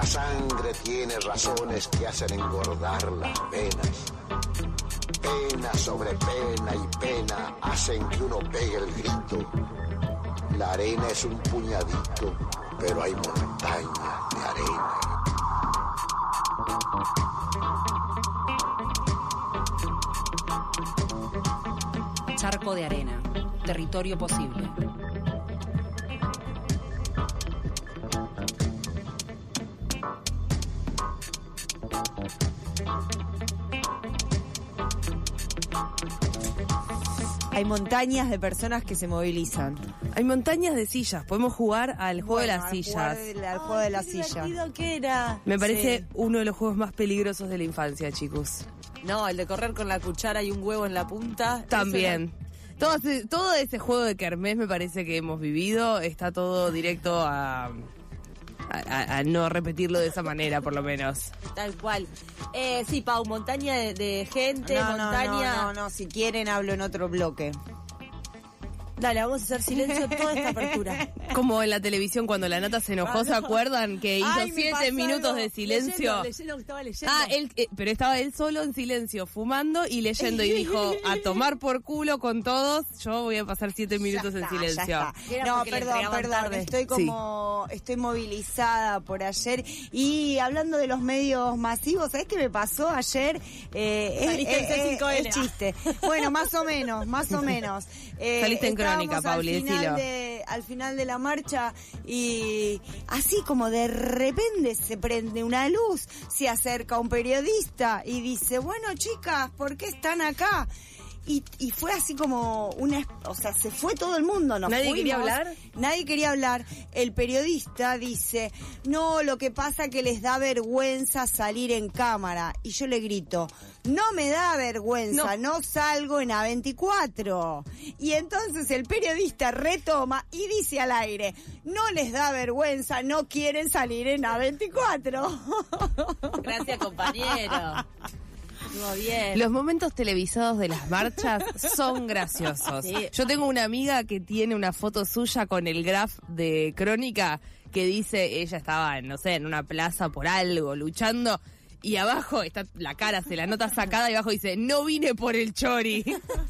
sangre tiene razones que hacen engordar las venas. Pena sobre pena y pena hacen que uno pegue el grito. La arena es un puñadito, pero hay montañas de arena. Charco de arena, territorio posible. Hay montañas de personas que se movilizan. Hay montañas de sillas. Podemos jugar al juego de las sillas. Al juego de la silla. Divertido que era. Me parece uno de los juegos más peligrosos de la infancia, chicos. No, el de correr con la cuchara y un huevo en la punta. También. Todo ese juego de kermés me parece que hemos vivido. Está todo directo a no repetirlo de esa manera, por lo menos. Tal cual. Sí, Pau, montaña de gente, montaña... No, si quieren hablo en otro bloque. Dale, vamos a hacer silencio toda esta apertura. Como en la televisión cuando la Nata se enojó, ¿se acuerdan? Que hizo 7 minutos de silencio. Leyendo, estaba leyendo. Pero estaba él solo en silencio, fumando y leyendo, y dijo, a tomar por culo con todos, yo voy a pasar 7 minutos en silencio. No, perdón, estoy movilizada por ayer. Y hablando de los medios masivos, ¿sabés qué me pasó ayer? Es chiste. Bueno, más o menos. Saliste en Crónica, Pauli, decilo. Al final de la marcha, y así como de repente se prende una luz, se acerca un periodista y dice, bueno, chicas, ¿por qué están acá? Y fue así como se fue todo el mundo. ¿Nadie quería hablar? Nadie quería hablar. El periodista dice, no, lo que pasa es que les da vergüenza salir en cámara. Y yo le grito, no me da vergüenza, no salgo en A24. Y entonces el periodista retoma y dice al aire, no les da vergüenza, no quieren salir en A24. Gracias, compañero. Bien. Los momentos televisados de las marchas son graciosos. Sí. Yo tengo una amiga que tiene una foto suya con el graph de Crónica que dice, ella estaba, no sé, en una plaza por algo, luchando, y abajo está la cara, se la nota sacada, y abajo dice, no vine por el chori.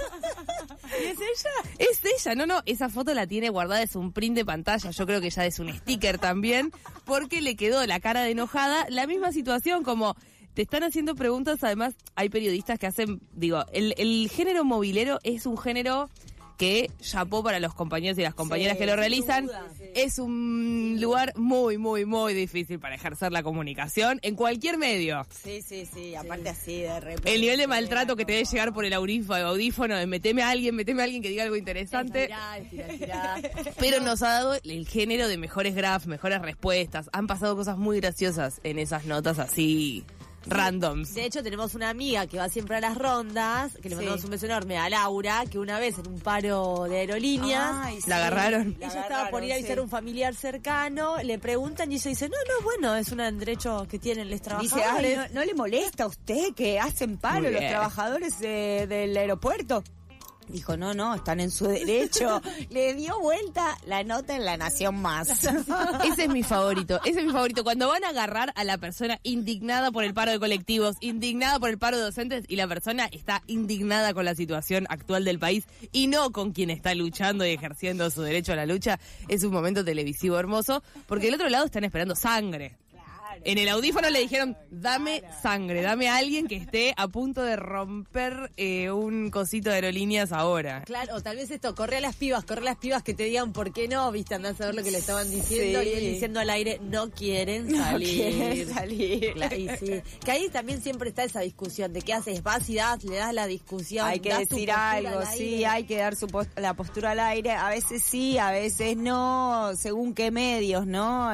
¿Es ella? Es ella, no, esa foto la tiene guardada, es un print de pantalla, yo creo que ya es un sticker también, porque le quedó la cara de enojada, la misma situación, como... Te están haciendo preguntas, además hay periodistas que hacen, el género movilero es un género que chapó para los compañeros y las compañeras que lo realizan. Duda, sí. Es un lugar muy, muy, muy difícil para ejercer la comunicación en cualquier medio. Sí, aparte así de repente. El nivel de maltrato que te debe llegar por el audífono de meteme a alguien que diga algo interesante. Estirá. Pero nos ha dado el género de mejores graphs, mejores respuestas. Han pasado cosas muy graciosas en esas notas así... randoms. De hecho, tenemos una amiga que va siempre a las rondas, que le mandamos un beso enorme a Laura, que una vez en un paro de aerolíneas la agarraron. Ella estaba por ir a visitar a un familiar cercano, le preguntan y ella dice, no, bueno, es un derecho que tienen los trabajadores. Dice, ¿no le molesta a usted que hacen paro los trabajadores del aeropuerto? Dijo, no, están en su derecho. Le dio vuelta la nota en La Nación Más. Ese es mi favorito. Cuando van a agarrar a la persona indignada por el paro de colectivos, indignada por el paro de docentes, y la persona está indignada con la situación actual del país y no con quien está luchando y ejerciendo su derecho a la lucha, es un momento televisivo hermoso, porque del otro lado están esperando sangre. En el audífono le dijeron, dame sangre, dame a alguien que esté a punto de romper un cosito de aerolíneas ahora. Claro, o tal vez esto, corre a las pibas que te digan por qué no, viste, andás a saber lo que le estaban diciendo, y él diciendo al aire, no quieren salir. Claro, y sí. Que ahí también siempre está esa discusión de qué haces, vas y le das la discusión. Hay que decir algo, sí, hay que dar la postura al aire, a veces sí, a veces no, según qué medios, ¿no?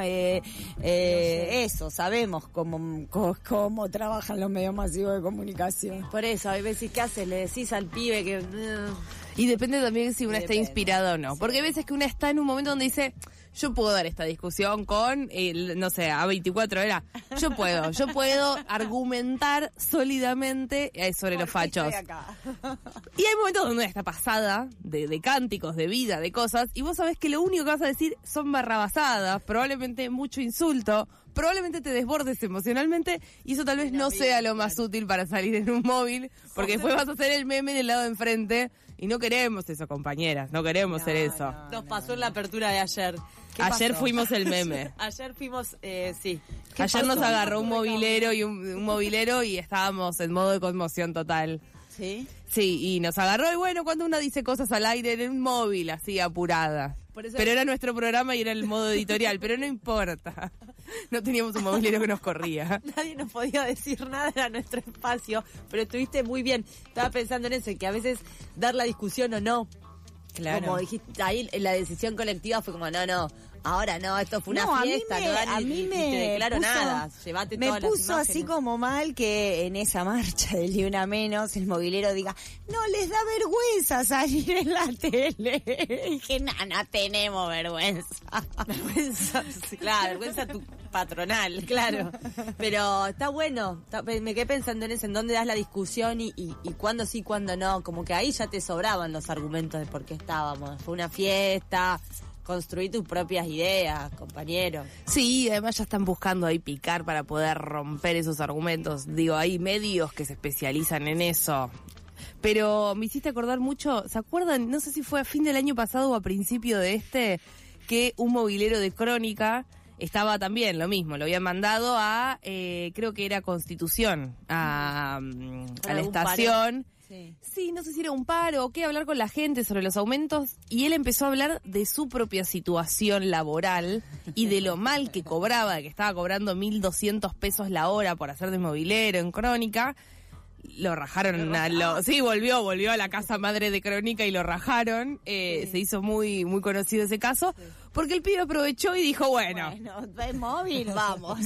Eso, sabemos cómo trabajan los medios masivos de comunicación. Por eso, hay veces, ¿qué haces? Le decís al pibe que... Y depende también si una está inspirada o no. Porque hay veces que una está en un momento donde dice, yo puedo dar esta discusión con, no sé, A24 era, yo puedo argumentar sólidamente sobre los fachos. Y hay momentos donde una está pasada de cánticos, de vida, de cosas, y vos sabés que lo único que vas a decir son barrabasadas, probablemente mucho insulto, probablemente te desbordes emocionalmente, y eso tal vez no sea lo más útil para salir en un móvil, porque después vas a hacer el meme del lado de enfrente, y no queremos eso, compañeras, no queremos ser eso. Nos pasó en la apertura de ayer. Ayer fuimos el meme. Ayer fuimos, sí. Ayer nos agarró un movilero y un movilero y estábamos en modo de conmoción total. ¿Sí? Sí, y nos agarró y bueno, cuando una dice cosas al aire en un móvil, así apurada. Pero era nuestro programa y era el modo editorial, pero no importa. No teníamos un movilero que nos corría. Nadie nos podía decir nada, era nuestro espacio, pero estuviste muy bien. Estaba pensando en eso, que a veces dar la discusión o no. Claro. Como dijiste, ahí la decisión colectiva fue como, no, ahora no, esto fue una fiesta, a mí me te declaro puso, nada, llevate me todas las puso imágenes. así como mal que en esa marcha del Ni Una Menos el movilero diga, no les da vergüenza salir en la tele. Y dije, no tenemos vergüenza. Vergüenza, sí, claro, vergüenza tu patronal, claro. Pero está bueno, me quedé pensando en eso, en dónde das la discusión y cuándo sí, cuándo no. Como que ahí ya te sobraban los argumentos de por qué estábamos. Fue una fiesta, construí tus propias ideas, compañero. Sí, además ya están buscando ahí picar para poder romper esos argumentos. Digo, hay medios que se especializan en eso. Pero me hiciste acordar mucho, ¿se acuerdan? No sé si fue a fin del año pasado o a principio de que un movilero de Crónica estaba también lo mismo, lo habían mandado a, creo que era Constitución, a la estación. Sí, no sé si era un paro o qué, hablar con la gente sobre los aumentos, y él empezó a hablar de su propia situación laboral y de lo mal que cobraba, de que estaba cobrando 1.200 pesos la hora por hacer de movilero en Crónica. Lo rajaron, sí, volvió a la casa madre de Crónica y lo rajaron. Se hizo muy muy conocido ese caso, porque el pibe aprovechó y dijo, bueno, de móvil, vamos.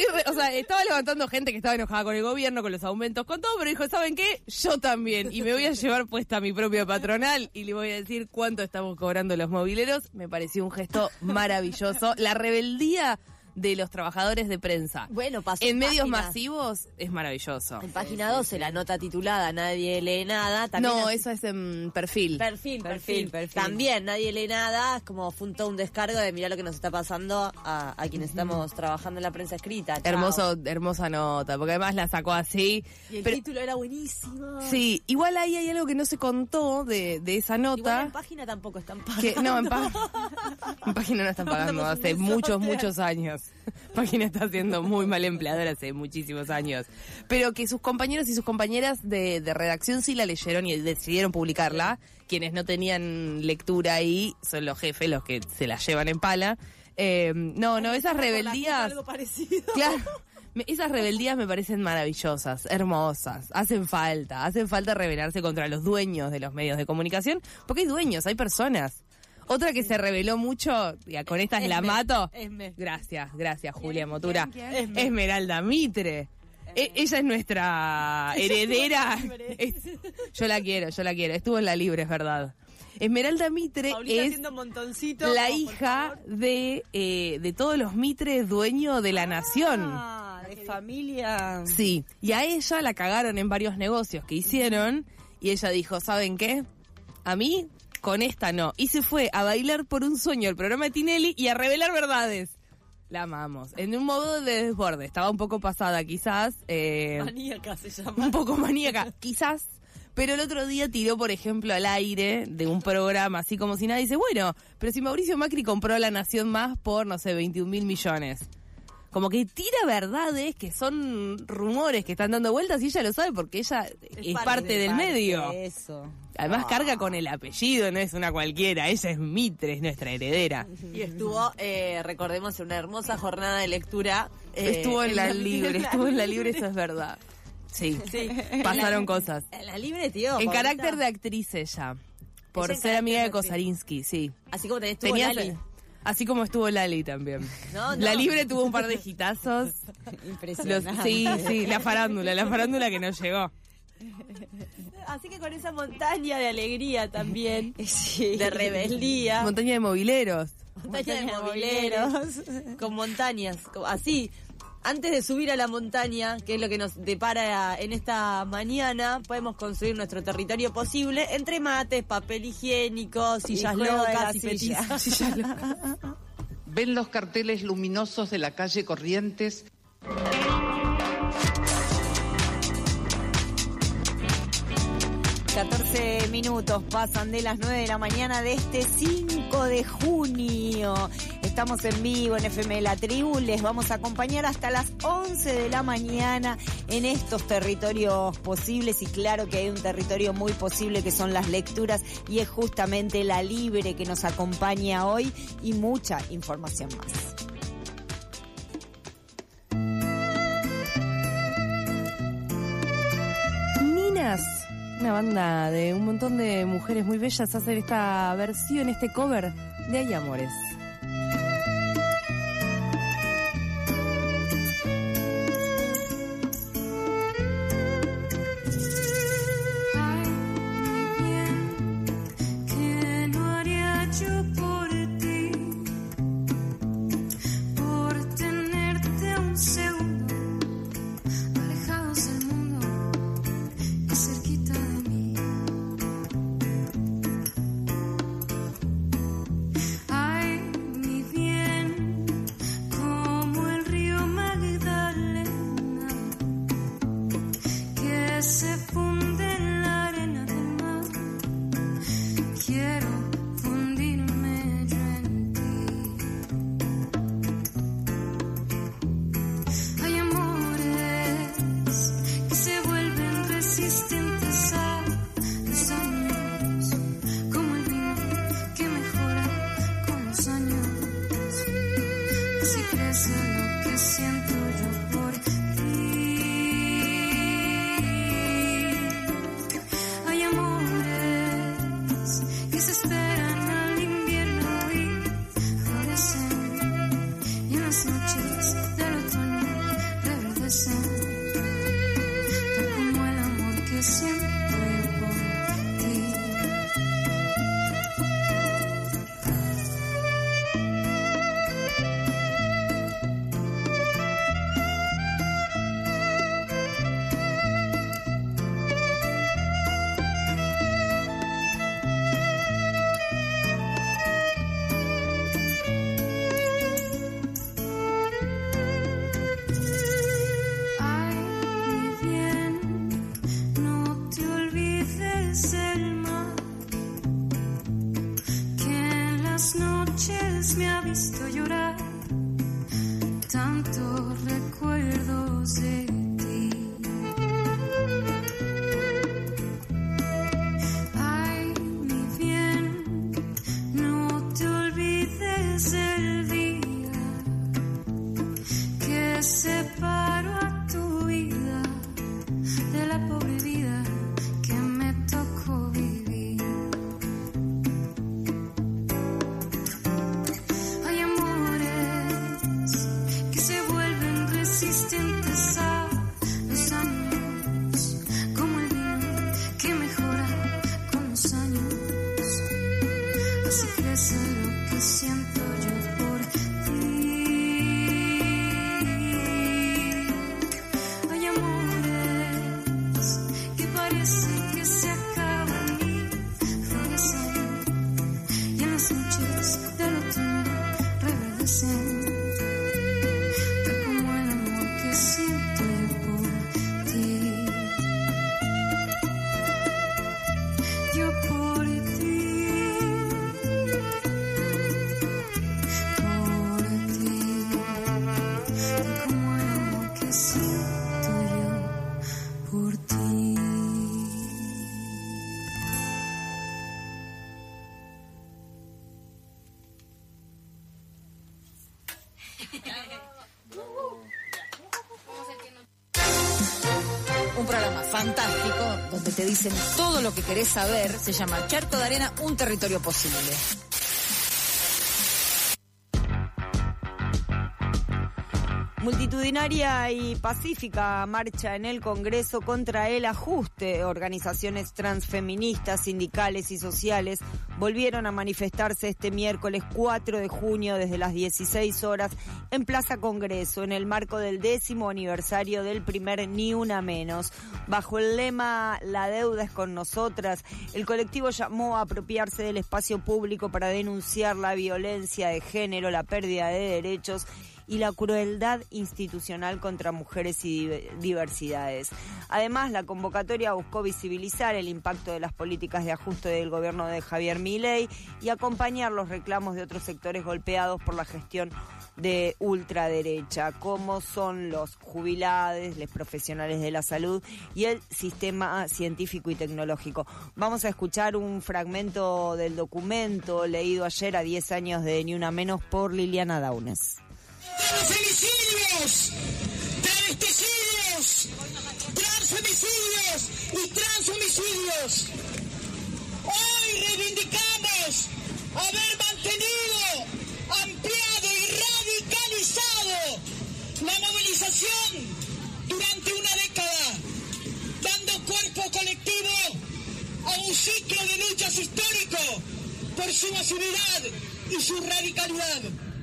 Estaba levantando gente que estaba enojada con el gobierno, con los aumentos, con todo, pero dijo, ¿saben qué? Yo también, y me voy a llevar puesta mi propia patronal y le voy a decir cuánto estamos cobrando los mobileros. Me pareció un gesto maravilloso. La rebeldía de los trabajadores de prensa. Bueno, pasó en medios masivos es maravilloso. En página 12, la nota titulada Nadie lee nada. También no, eso es en perfil. Perfil. También Nadie lee nada. Es como fue todo un descargo de mirar lo que nos está pasando a quienes estamos trabajando en la prensa escrita. Chao. Hermosa nota, porque además la sacó así. Y el título era buenísimo. Sí, igual ahí hay algo que no se contó de esa nota. Igual en página tampoco están pagando. En página no están pagando hace muchos años. Página está siendo muy mal empleadora hace muchísimos años. Pero que sus compañeros y sus compañeras de redacción sí la leyeron y decidieron publicarla. Quienes no tenían lectura ahí son los jefes, los que se la llevan en pala. Esas rebeldías... Algo parecido. Claro. Esas rebeldías me parecen maravillosas, hermosas, hacen falta rebelarse contra los dueños de los medios de comunicación, porque hay dueños, hay personas. Otra que se rebeló mucho, con estas la mato. Gracias, Julia Motura. Esmeralda Mitre. Ella es nuestra heredera. Yo la quiero. Estuvo en La Libre, es verdad. Esmeralda Mitre es la hija de todos los Mitres, dueño de la nación. De familia. Sí, y a ella la cagaron en varios negocios que hicieron, y ella dijo, ¿saben qué? A mí, con esta no. Y se fue a bailar por un sueño el programa de Tinelli y a revelar verdades. La amamos. En un modo de desborde. Estaba un poco pasada, quizás. Maníaca se llama. Un poco maníaca, quizás. Pero el otro día tiró, por ejemplo, al aire de un programa así como si nada. Dice, bueno, pero si Mauricio Macri compró La Nación Más por, 21.000 millones. Como que tira verdades que son rumores que están dando vueltas y ella lo sabe porque ella es parte del medio. Eso. Además carga con el apellido, no es una cualquiera, ella es Mitre, es nuestra heredera. Y estuvo, recordemos, en una hermosa jornada de lectura. Estuvo en la libre, eso es verdad. Sí. Pasaron cosas. En La Libre, tío. En carácter de actriz ella, por ser amiga de Kosarinsky, sí. Así como estuvo Lali. Así como estuvo Lali también. No. La Libre tuvo un par de hitazos. Impresionante. Sí, la farándula que nos llegó. Así que con esa montaña de alegría también, Sí. de rebeldía. Montaña de mobileros. Montaña de mobileros. Con montañas, así. Antes de subir a la montaña, que es lo que nos depara en esta mañana, podemos construir nuestro territorio posible entre mates, papel higiénico, sillas locas y petizas. Sillas locas. ¿Ven los carteles luminosos de la calle Corrientes? ...14 pasan de las 9 de la mañana de este 5 de junio. Estamos en vivo en FM La Tribu. Les vamos a acompañar hasta las 11 de la mañana en estos territorios posibles. Y claro que hay un territorio muy posible que son las lecturas. Y es justamente La Libre que nos acompaña hoy. Y mucha información más. Ninas. Una banda de un montón de mujeres muy bellas hacen esta versión, este cover de Hay Amores. Un programa fantástico donde te dicen todo lo que querés saber. Se llama Charco de Arena, un territorio posible. Multitudinaria y pacífica marcha en el Congreso contra el ajuste. Organizaciones transfeministas, sindicales y sociales volvieron a manifestarse este miércoles 4 de junio desde las 16 horas en Plaza Congreso, en el marco del 10º aniversario del primer Ni Una Menos. Bajo el lema "La deuda es con nosotras", el colectivo llamó a apropiarse del espacio público para denunciar la violencia de género, la pérdida de derechos y la crueldad institucional contra mujeres y diversidades. Además, la convocatoria buscó visibilizar el impacto de las políticas de ajuste del gobierno de Javier Milei y acompañar los reclamos de otros sectores golpeados por la gestión de ultraderecha, como son los jubilados, los profesionales de la salud y el sistema científico y tecnológico. Vamos a escuchar un fragmento del documento leído ayer a 10 años de Ni Una Menos por Liliana Daunes. Femicidios, travesticidios, transfemicidios y transhomicidios. Hoy reivindicamos haber mantenido, ampliado y radicalizado la movilización durante una década, dando cuerpo colectivo a un ciclo de luchas histórico por su masividad y su radicalidad.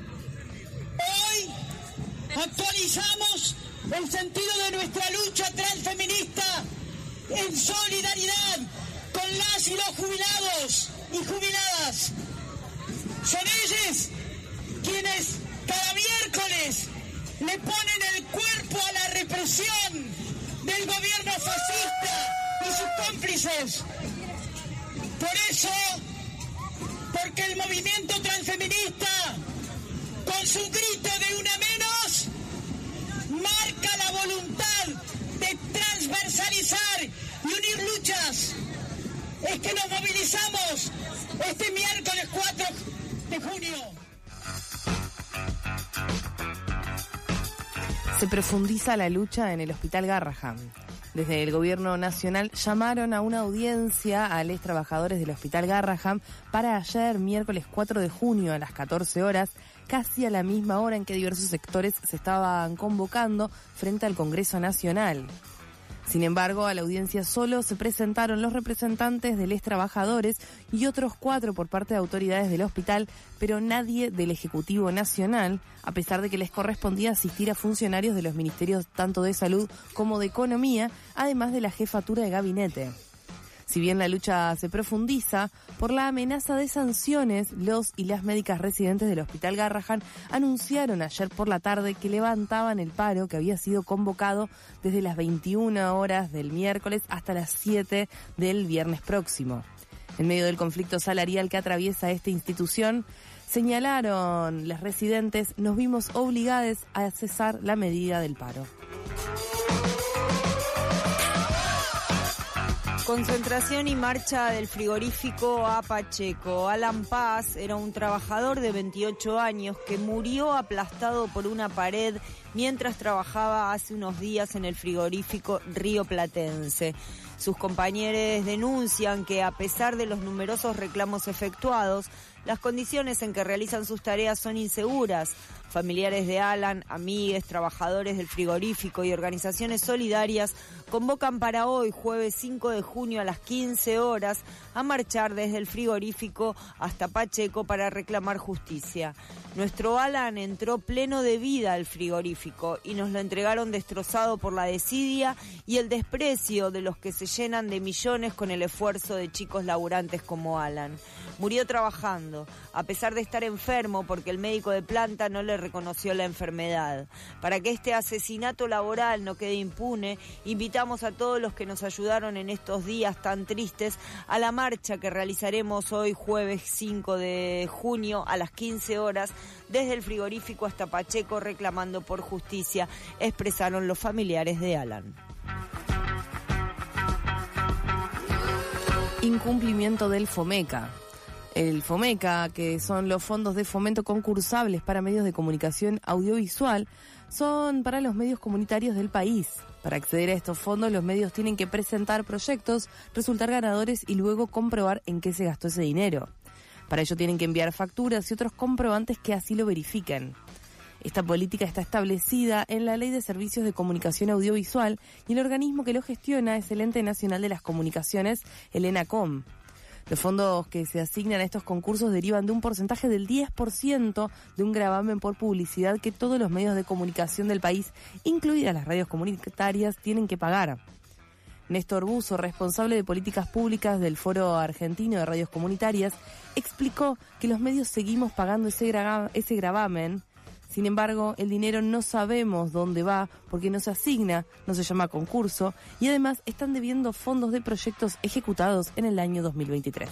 Hoy actualizamos el sentido de nuestra lucha transfeminista en solidaridad con las y los jubilados y jubiladas. Son ellos quienes cada miércoles le ponen el cuerpo a la represión del gobierno fascista y sus cómplices. Por eso, porque el movimiento transfeminista, con su grito de una menos, marca la voluntad de transversalizar y unir luchas. Es que nos movilizamos este miércoles 4 de junio. Se profundiza la lucha en el Hospital Garrahan. Desde el Gobierno Nacional llamaron a una audiencia a los trabajadores del Hospital Garrahan para ayer, miércoles 4 de junio, a las 14 horas, casi a la misma hora en que diversos sectores se estaban convocando frente al Congreso Nacional. Sin embargo, a la audiencia solo se presentaron los representantes de los trabajadores y otros 4 por parte de autoridades del hospital, pero nadie del Ejecutivo Nacional, a pesar de que les correspondía asistir a funcionarios de los ministerios tanto de Salud como de Economía, además de la jefatura de gabinete. Si bien la lucha se profundiza, por la amenaza de sanciones, los y las médicas residentes del Hospital Garrahan anunciaron ayer por la tarde que levantaban el paro que había sido convocado desde las 21 horas del miércoles hasta las 7 del viernes próximo. En medio del conflicto salarial que atraviesa esta institución, señalaron las residentes, nos vimos obligadas a cesar la medida del paro. Concentración y marcha del frigorífico a Pacheco. Alan Paz era un trabajador de 28 años que murió aplastado por una pared mientras trabajaba hace unos días en el frigorífico rioplatense. Sus compañeros denuncian que, a pesar de los numerosos reclamos efectuados, las condiciones en que realizan sus tareas son inseguras. Familiares de Alan, amigues, trabajadores del frigorífico y organizaciones solidarias convocan para hoy, jueves 5 de junio a las 15 horas, a marchar desde el frigorífico hasta Pacheco para reclamar justicia. Nuestro Alan entró pleno de vida al frigorífico y nos lo entregaron destrozado por la desidia y el desprecio de los que se llenan de millones con el esfuerzo de chicos laburantes como Alan. Murió trabajando, a pesar de estar enfermo porque el médico de planta no le reconoció la enfermedad. Para que este asesinato laboral no quede impune, invitamos a todos los que nos ayudaron en estos días tan tristes a la marcha que realizaremos hoy jueves 5 de junio a las 15 horas desde el frigorífico hasta Pacheco reclamando por justicia, expresaron los familiares de Alan. Incumplimiento del FOMECA. El FOMECA, que son los fondos de fomento concursables para medios de comunicación audiovisual, son para los medios comunitarios del país. Para acceder a estos fondos, los medios tienen que presentar proyectos, resultar ganadores y luego comprobar en qué se gastó ese dinero. Para ello tienen que enviar facturas y otros comprobantes que así lo verifiquen. Esta política está establecida en la Ley de Servicios de Comunicación Audiovisual y el organismo que lo gestiona es el Ente Nacional de las Comunicaciones, el ENACOM. Los fondos que se asignan a estos concursos derivan de un porcentaje del 10% de un gravamen por publicidad que todos los medios de comunicación del país, incluidas las radios comunitarias, tienen que pagar. Néstor Buzo, responsable de políticas públicas del Foro Argentino de Radios Comunitarias, explicó que los medios seguimos pagando ese gravamen. Sin embargo, el dinero no sabemos dónde va porque no se asigna, no se llama concurso y además están debiendo fondos de proyectos ejecutados en el año 2023.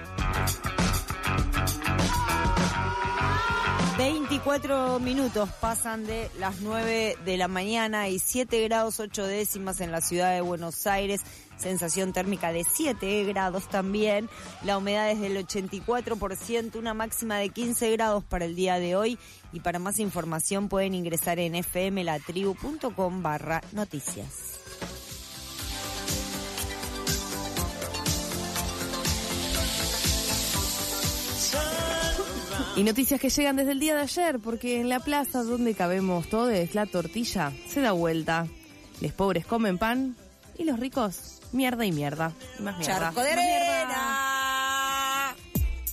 24 minutos pasan de las 9 de la mañana y 7 grados 8 décimas en la ciudad de Buenos Aires. Sensación térmica de 7 grados también. La humedad es del 84%, una máxima de 15 grados para el día de hoy. Y para más información pueden ingresar en fmlatribu.com/noticias. Y noticias que llegan desde el día de ayer, porque en la plaza donde cabemos todos, la tortilla se da vuelta. Los pobres comen pan y los ricos mierda y mierda. Y más mierda. Charco de arena.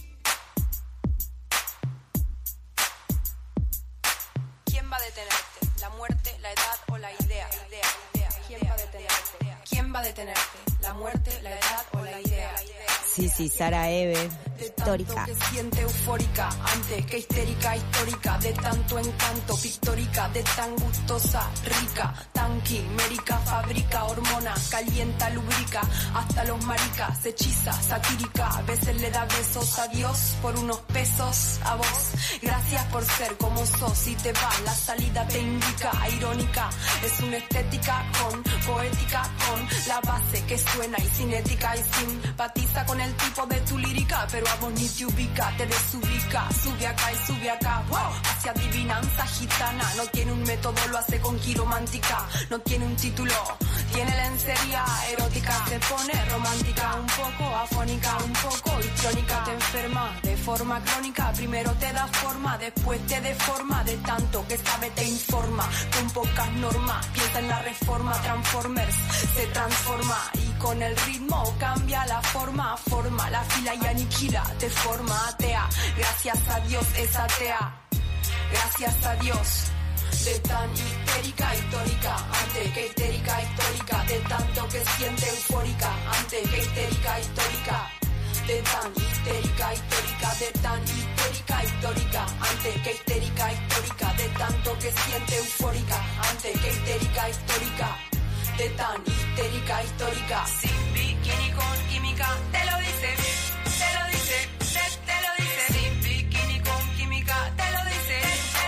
¿Quién va a detenerte? ¿La muerte, la edad o la idea? ¿Quién va a detenerte? ¿Quién va a detenerte? ¿La muerte, la edad o la idea? Sí, Sara Eve, histórica. Que siente eufórica, antes que histérica, histórica, de tanto encanto, pictórica, de tan gustosa, rica, tan quimérica, fabrica hormonas, calienta, lubrica, hasta los maricas, hechiza, satírica, a veces le da besos a Dios por unos pesos a vos. Gracias por ser como sos, y te va, la salida te indica, irónica, es una estética con poética, con la base que suena y cinética y simpatiza con el tipo de tu lírica, pero a vos ni te ubica, te desubica, sube acá y sube acá, wow, hacia adivinanza gitana, no tiene un método, lo hace con quiromántica, no tiene un título, tiene lencería erótica, se pone romántica, un poco afónica, un poco histrónica, te enferma de forma crónica, primero te da forma, después te deforma, de tanto que sabe te informa, con pocas normas, piensa en la reforma, Transformers se transforma y con el ritmo cambia la forma la fila y aniquila, te forma atea, gracias a Dios es atea, gracias a Dios. De tan histérica, histórica, antes que histérica, histórica, de tanto que siente eufórica, antes que histérica, histórica, de tan histérica, histórica, de tan histérica, histórica, antes que histérica, histórica, de tanto que siente eufórica, antes que histérica, histórica, de tan histérica, histórica, sin bikini con química, te lo dice, te lo dice, te lo dice, sin bikini con química, te lo dice,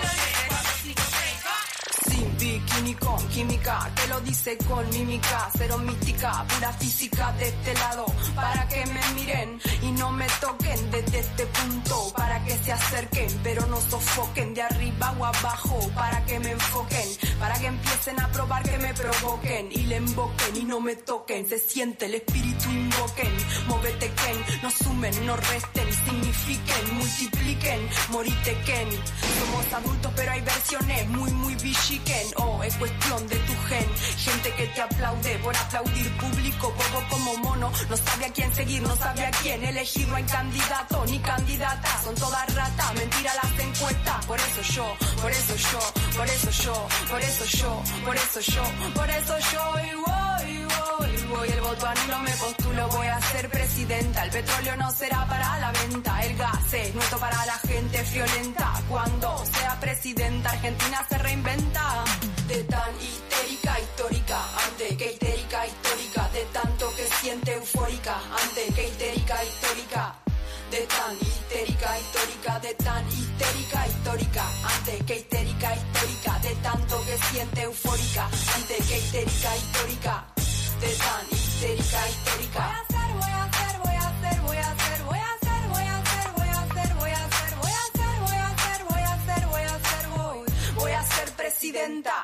sin bikini con química, te lo dice con mímica, cero mística, pura física de este lado, para que me miren y no me toquen desde este punto, para que se acerquen pero no sofoquen, de arriba o abajo, para que me enfoquen, para que empiecen a probar, que me provoquen y le invoquen y no me toquen, se siente el espíritu, invoquen, móvete Ken, no sumen, no resten, signifiquen, multipliquen, moritequen, somos adultos pero hay versiones muy bichiquen, oh, es cuestión de tu gen, gente que te aplaude por aplaudir, público bobo como mono, no sabe a quién seguir, no sabe a quién elegir, no hay candidato ni candidata, son todas ratas, mentira las encuestas, por eso yo, por eso yo, por eso yo, por eso yo, por eso yo, por eso yo, y voy, el voto anulo, me postulo, voy a ser presidenta, el petróleo no será para la venta, el gas es nuestro para la gente friolenta, cuando sea presidenta, Argentina se reinventa, de tan histérica, histórica, antes que histérica, histórica, de tanto que siente eufórica, antes que histérica, histórica, de tan histérica, histórica, de tan histérica, histórica, antes que histérica, histórica, de tanto que siente eufórica, antes que histérica, histórica, de tan histérica, histórica. Voy a ser presidenta.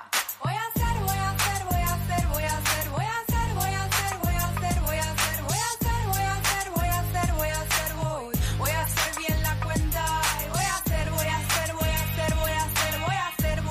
Voy a hacer bien la cuenta. Voy a hacer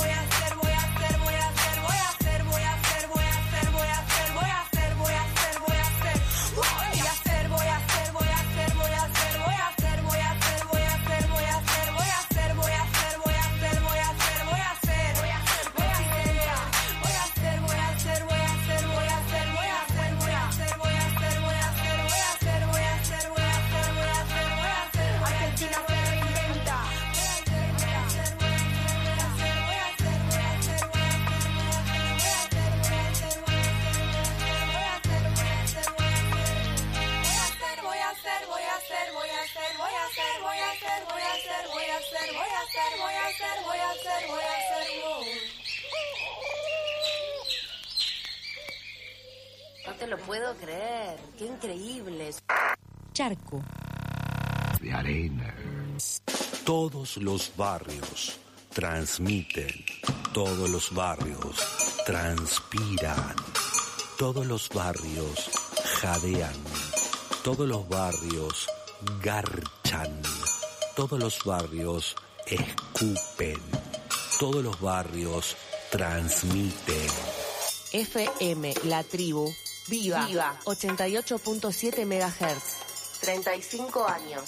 No te lo puedo creer, qué increíble. Charco de arena. Todos los barrios transmiten, todos los barrios transpiran, todos los barrios jadean, todos los barrios garchan, todos los barrios escupen, todos los barrios transmiten. FM La Tribu, viva. 88.7 MHz, 35 años.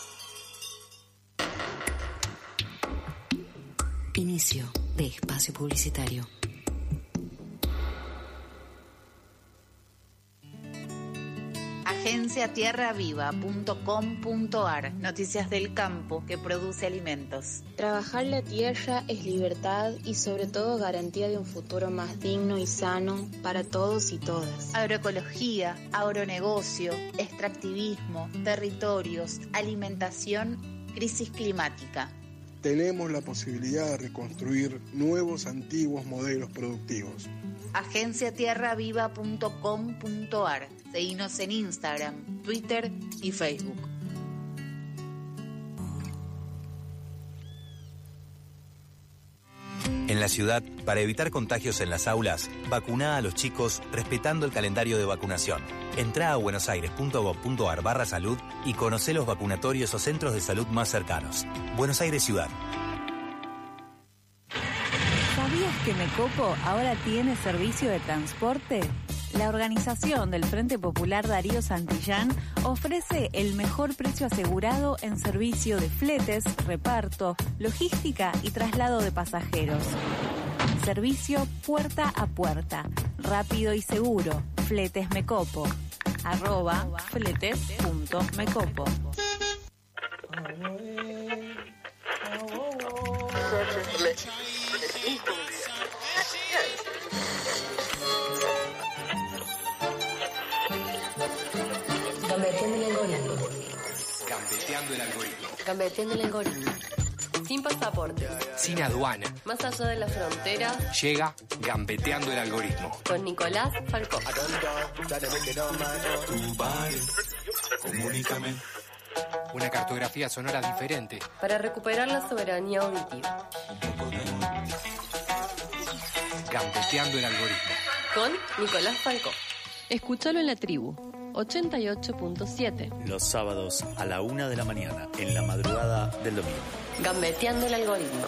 Inicio de espacio publicitario. agenciatierraviva.com.ar. Noticias del campo que produce alimentos. Trabajar la tierra es libertad y sobre todo garantía de un futuro más digno y sano para todos y todas. Agroecología, agronegocio, extractivismo, territorios, alimentación, crisis climática. Tenemos la posibilidad de reconstruir nuevos, antiguos modelos productivos. agenciatierraviva.com.ar. Seguinos en Instagram, Twitter y Facebook. En la ciudad, para evitar contagios en las aulas, vacuná a los chicos respetando el calendario de vacunación. Entrá a buenosaires.gov.ar/salud y conocé los vacunatorios o centros de salud más cercanos. Buenos Aires Ciudad. ¿Sabías que Mecopo ahora tiene servicio de transporte? La organización del Frente Popular Darío Santillán ofrece el mejor precio asegurado en servicio de fletes, reparto, logística y traslado de pasajeros. Servicio puerta a puerta, rápido y seguro. Fletes Mecopo. @fletes.mecopo. Gambeteando el algoritmo. Gambeteando el algoritmo. Gambeteando el algoritmo. Sin pasaporte. Sin aduana. Más allá de la frontera. Llega Gambeteando el algoritmo. Con Nicolás Falcó. Comunícame. Una cartografía sonora diferente. Para recuperar la soberanía auditiva. Gambeteando el algoritmo. Con Nicolás Falcó. Escúchalo en La Tribu, 88.7. Los sábados a la 1 de la mañana, en la madrugada del domingo. Gambeteando el algoritmo.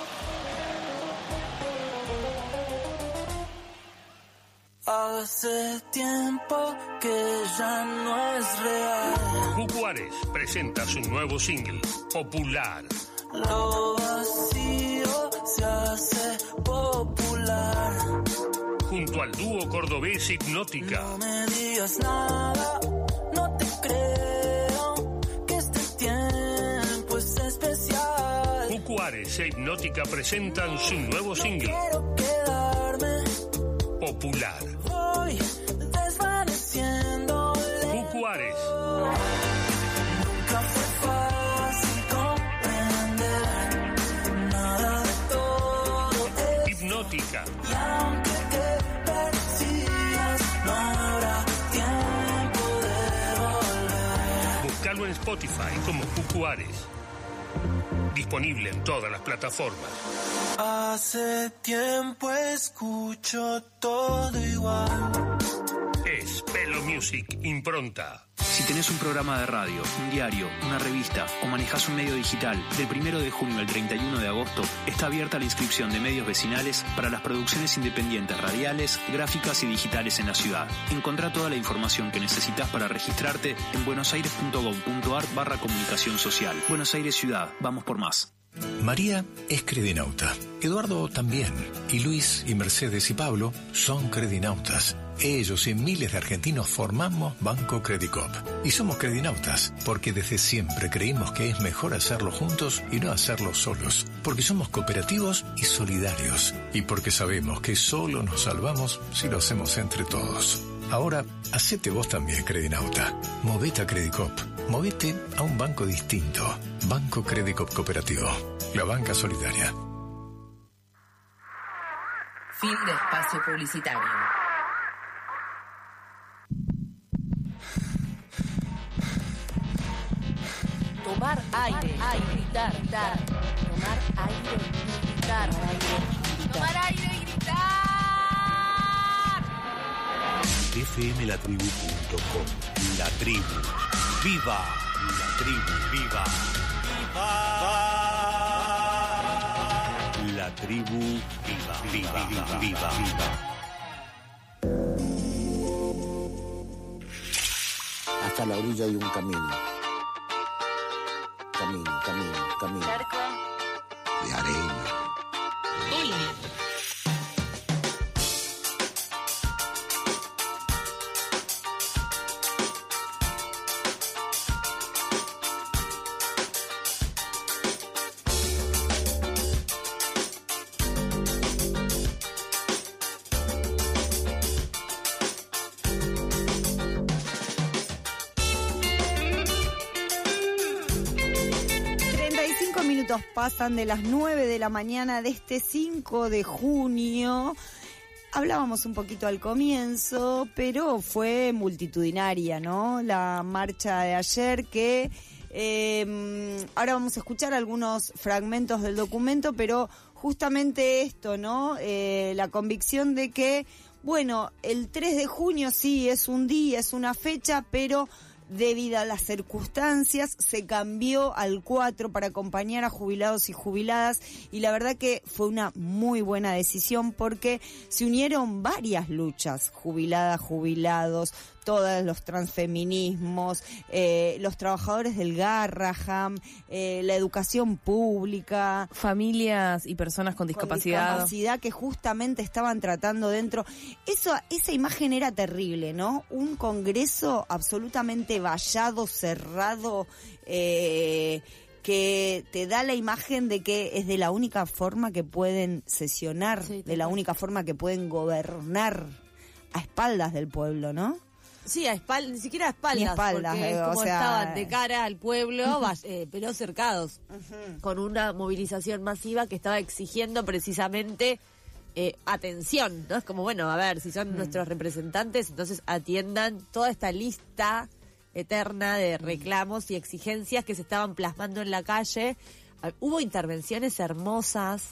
Hace tiempo que ya no es real. Cucuares presenta su nuevo single, Popular. Lo vacío se hace popular. Junto al dúo cordobés Hipnótica. No me digas nada, no te creo, que este tiempo es especial. Cucuares e Hipnótica presentan su nuevo single, Quiero quedarme Popular. Voy desvaneciendo. Cucuares. Nunca fue fácil comprender nada de todo esto. Hipnótica. Y aunque te persigas, no habrá tiempo de volver. Búscalo en Spotify como Cucuares. Disponible en todas las plataformas. Hace tiempo escucho todo igual. Es Pelo Music Impronta. Si tenés un programa de radio, un diario, una revista o manejás un medio digital, del 1 de junio al 31 de agosto está abierta la inscripción de medios vecinales para las producciones independientes radiales, gráficas y digitales en la ciudad. Encontrá toda la información que necesitas para registrarte en buenosaires.gov.ar/comunicación social. Buenos Aires Ciudad, vamos por más. María es credinauta, Eduardo también, y Luis y Mercedes y Pablo son credinautas. Ellos y miles de argentinos formamos Banco Credicop. Y somos credinautas porque desde siempre creímos que es mejor hacerlo juntos y no hacerlo solos. Porque somos cooperativos y solidarios. Y porque sabemos que solo nos salvamos si lo hacemos entre todos. Ahora, hacete vos también, Credinauta. Movete a Credicop. Movete a un banco distinto. Banco Credicop Cooperativo. La banca solidaria. Fin de espacio publicitario. Tomar aire, gritar. Tomar aire, gritar. Tomar aire y gritar. fmlatribu.com. La tribu. ¡Viva! La tribu, viva. ¡Viva! La tribu, viva. Hasta la orilla hay un camino. Camino. Charco. De arena. Bullying. 35 minutos pasan de las 9 de la mañana de este 5 de junio. Hablábamos un poquito al comienzo, pero fue multitudinaria, ¿no? La marcha de ayer que... ahora vamos a escuchar algunos fragmentos del documento, pero justamente esto, ¿no? La convicción de que, bueno, el 3 de junio sí es un día, es una fecha, pero debido a las circunstancias se cambió al 4 para acompañar a jubilados y jubiladas, y la verdad que fue una muy buena decisión porque se unieron varias luchas, jubiladas, jubilados, todos los transfeminismos, los trabajadores del Garraham, la educación pública. Familias y personas con discapacidad. Con discapacidad que justamente estaban tratando dentro. Esa imagen era terrible, ¿no? Un congreso absolutamente vallado, cerrado, que te da la imagen de que es de la única forma que pueden sesionar, de la única forma que pueden gobernar a espaldas del pueblo, ¿no? Sí, ni siquiera a espaldas, porque es como estaban de cara al pueblo, pero cercados, con una movilización masiva que estaba exigiendo precisamente atención, ¿no? Es como, bueno, a ver, si son nuestros representantes, entonces atiendan toda esta lista eterna de reclamos y exigencias que se estaban plasmando en la calle. Hubo intervenciones hermosas,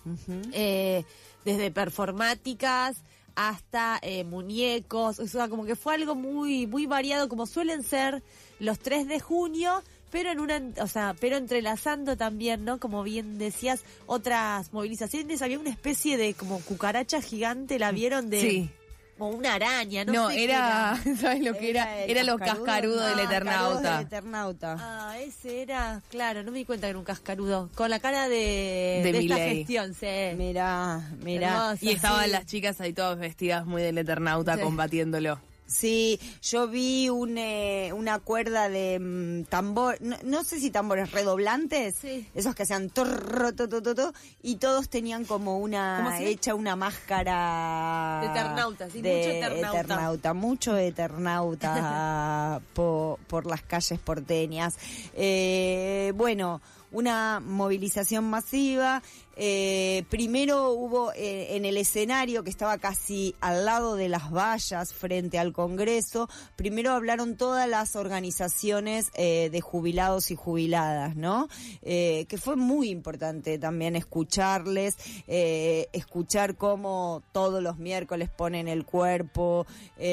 desde performáticas hasta muñecos, o sea, como que fue algo muy muy variado, como suelen ser los 3 de junio, pero pero entrelazando también, ¿no? Como bien decías, otras movilizaciones. Había una especie de como cucaracha gigante, ¿la vieron? Sí. Como una araña, no sé era, ¿sabes lo que era? Era los cascarudos del Eternauta. Ah, ese era, claro, no me di cuenta que era un cascarudo. Con la cara de esta gestión, sí. Mirá. Hermosa, y estaban las chicas ahí todas vestidas muy del Eternauta combatiéndolo. Sí, yo vi una cuerda de tambor, no sé si tambores redoblantes, esos que hacían y todos tenían como una máscara de Eternauta, sí, mucho Eternauta por las calles porteñas. Bueno, una movilización masiva. Primero hubo en el escenario que estaba casi al lado de las vallas frente al Congreso, primero hablaron todas las organizaciones de jubilados y jubiladas, ¿no? Que fue muy importante también escucharles, escuchar cómo todos los miércoles ponen el cuerpo,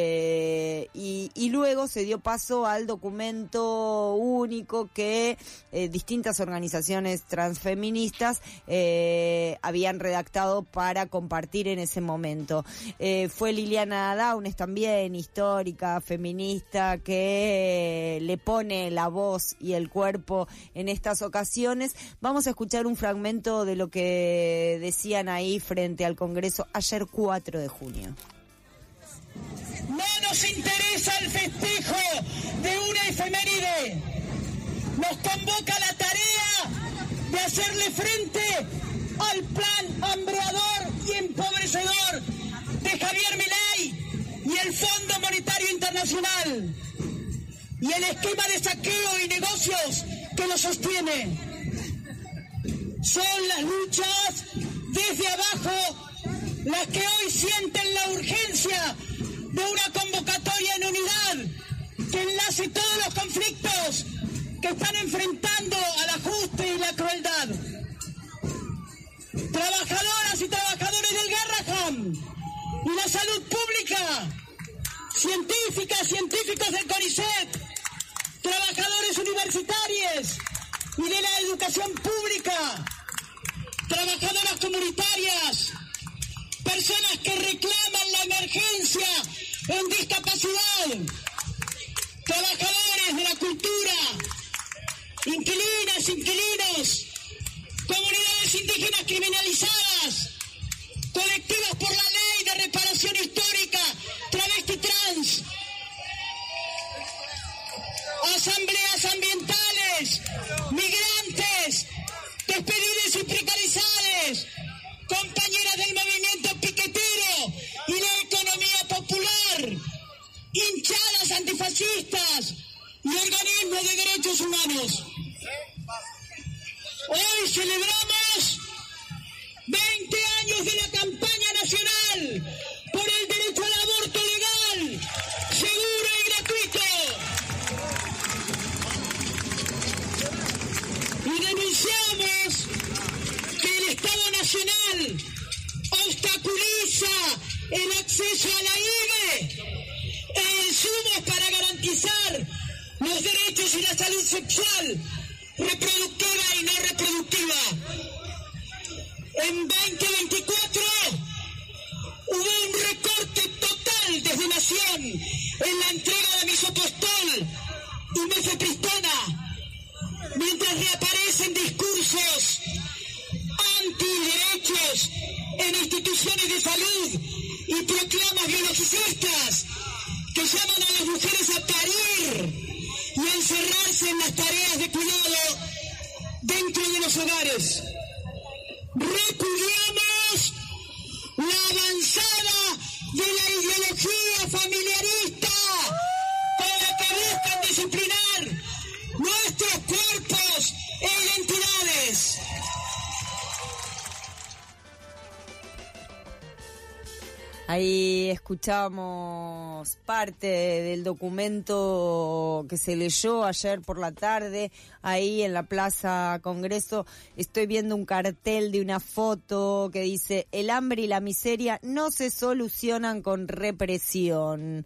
y luego se dio paso al documento único que distintas organizaciones transfeministas habían redactado para compartir en ese momento. Fue Liliana Daunes también, histórica, feminista, que le pone la voz y el cuerpo en estas ocasiones. Vamos a escuchar un fragmento de lo que decían ahí frente al Congreso ayer 4 de junio. No nos interesa el festejo de una efeméride. Nos convoca la tarea de hacerle frente al plan hambreador y empobrecedor de Javier Milei y el Fondo Monetario nacional y el esquema de saqueo y negocios que lo sostiene. Son las luchas desde abajo las que hoy sienten la urgencia de una convocatoria en unidad que enlace todos los conflictos que están enfrentando al ajuste y la crueldad. Trabajadoras y trabajadores del Garrahan y la salud pública, científicos del CONICET, trabajadores universitarios y de la educación pública, trabajadoras comunitarias, personas que reclaman la emergencia en discapacidad, trabajadores de la cultura, inquilinas, inquilinos, comunidades indígenas criminalizadas, colectivos por la ley de reparación histórica, travesti trans, asambleas ambientales, migrantes, despedidas y precarizadas, compañeras del movimiento piquetero y la economía popular, hinchadas antifascistas y organismos de derechos humanos. Hoy celebramos 20 años de la campaña nacional por el derecho al aborto legal, seguro y gratuito. Y denunciamos que el Estado Nacional obstaculiza el acceso a la IVE e insumos para garantizar los derechos y la salud sexual, reproductiva y no reproductiva. En 2024 hubo un recorte total desde Nación en la entrega de Misopostol y Mifepristona, mientras reaparecen discursos antiderechos en instituciones de salud y proclamas biologicistas que llaman a las mujeres a parir y a encerrarse en las tareas de cuidado dentro de los hogares. Repudiamos la avanzada de la ideología familiarista con la que buscan disciplinar nuestros cuerpos e identidades. Ahí escuchamos parte del documento que se leyó ayer por la tarde, ahí en la Plaza Congreso. Estoy viendo un cartel de una foto que dice: el hambre y la miseria no se solucionan con represión.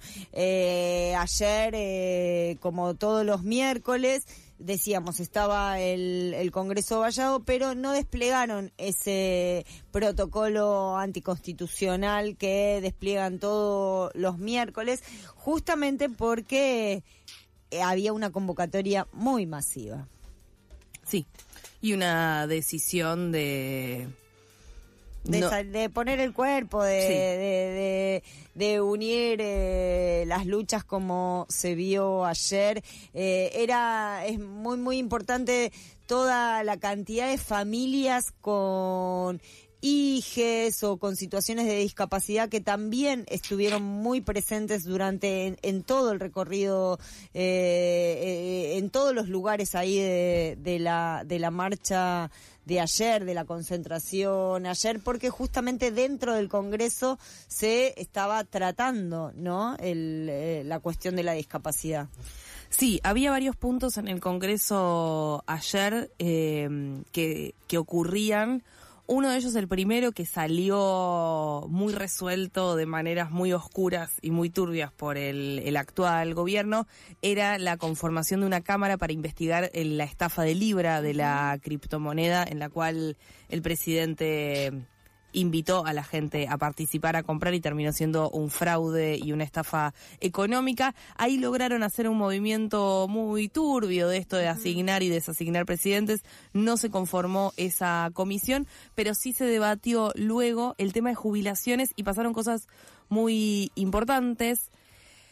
Ayer, como todos los miércoles, decíamos, estaba el Congreso vallado, pero no desplegaron ese protocolo anticonstitucional que despliegan todos los miércoles, justamente porque había una convocatoria muy masiva. Sí, y una decisión de poner el cuerpo, de unir las luchas como se vio ayer. Es muy, muy importante toda la cantidad de familias con hijes o con situaciones de discapacidad que también estuvieron muy presentes durante en todo el recorrido, en todos los lugares ahí de la marcha de ayer, de la concentración ayer, porque justamente dentro del Congreso se estaba tratando, ¿no?, la cuestión de la discapacidad. Sí, había varios puntos en el Congreso ayer que ocurrían. Uno de ellos, el primero, que salió muy resuelto de maneras muy oscuras y muy turbias por el actual gobierno, era la conformación de una cámara para investigar la estafa de Libra, de la criptomoneda, en la cual el presidente invitó a la gente a participar, a comprar, y terminó siendo un fraude y una estafa económica. Ahí lograron hacer un movimiento muy turbio de esto de asignar y desasignar presidentes. No se conformó esa comisión, pero sí se debatió luego el tema de jubilaciones y pasaron cosas muy importantes.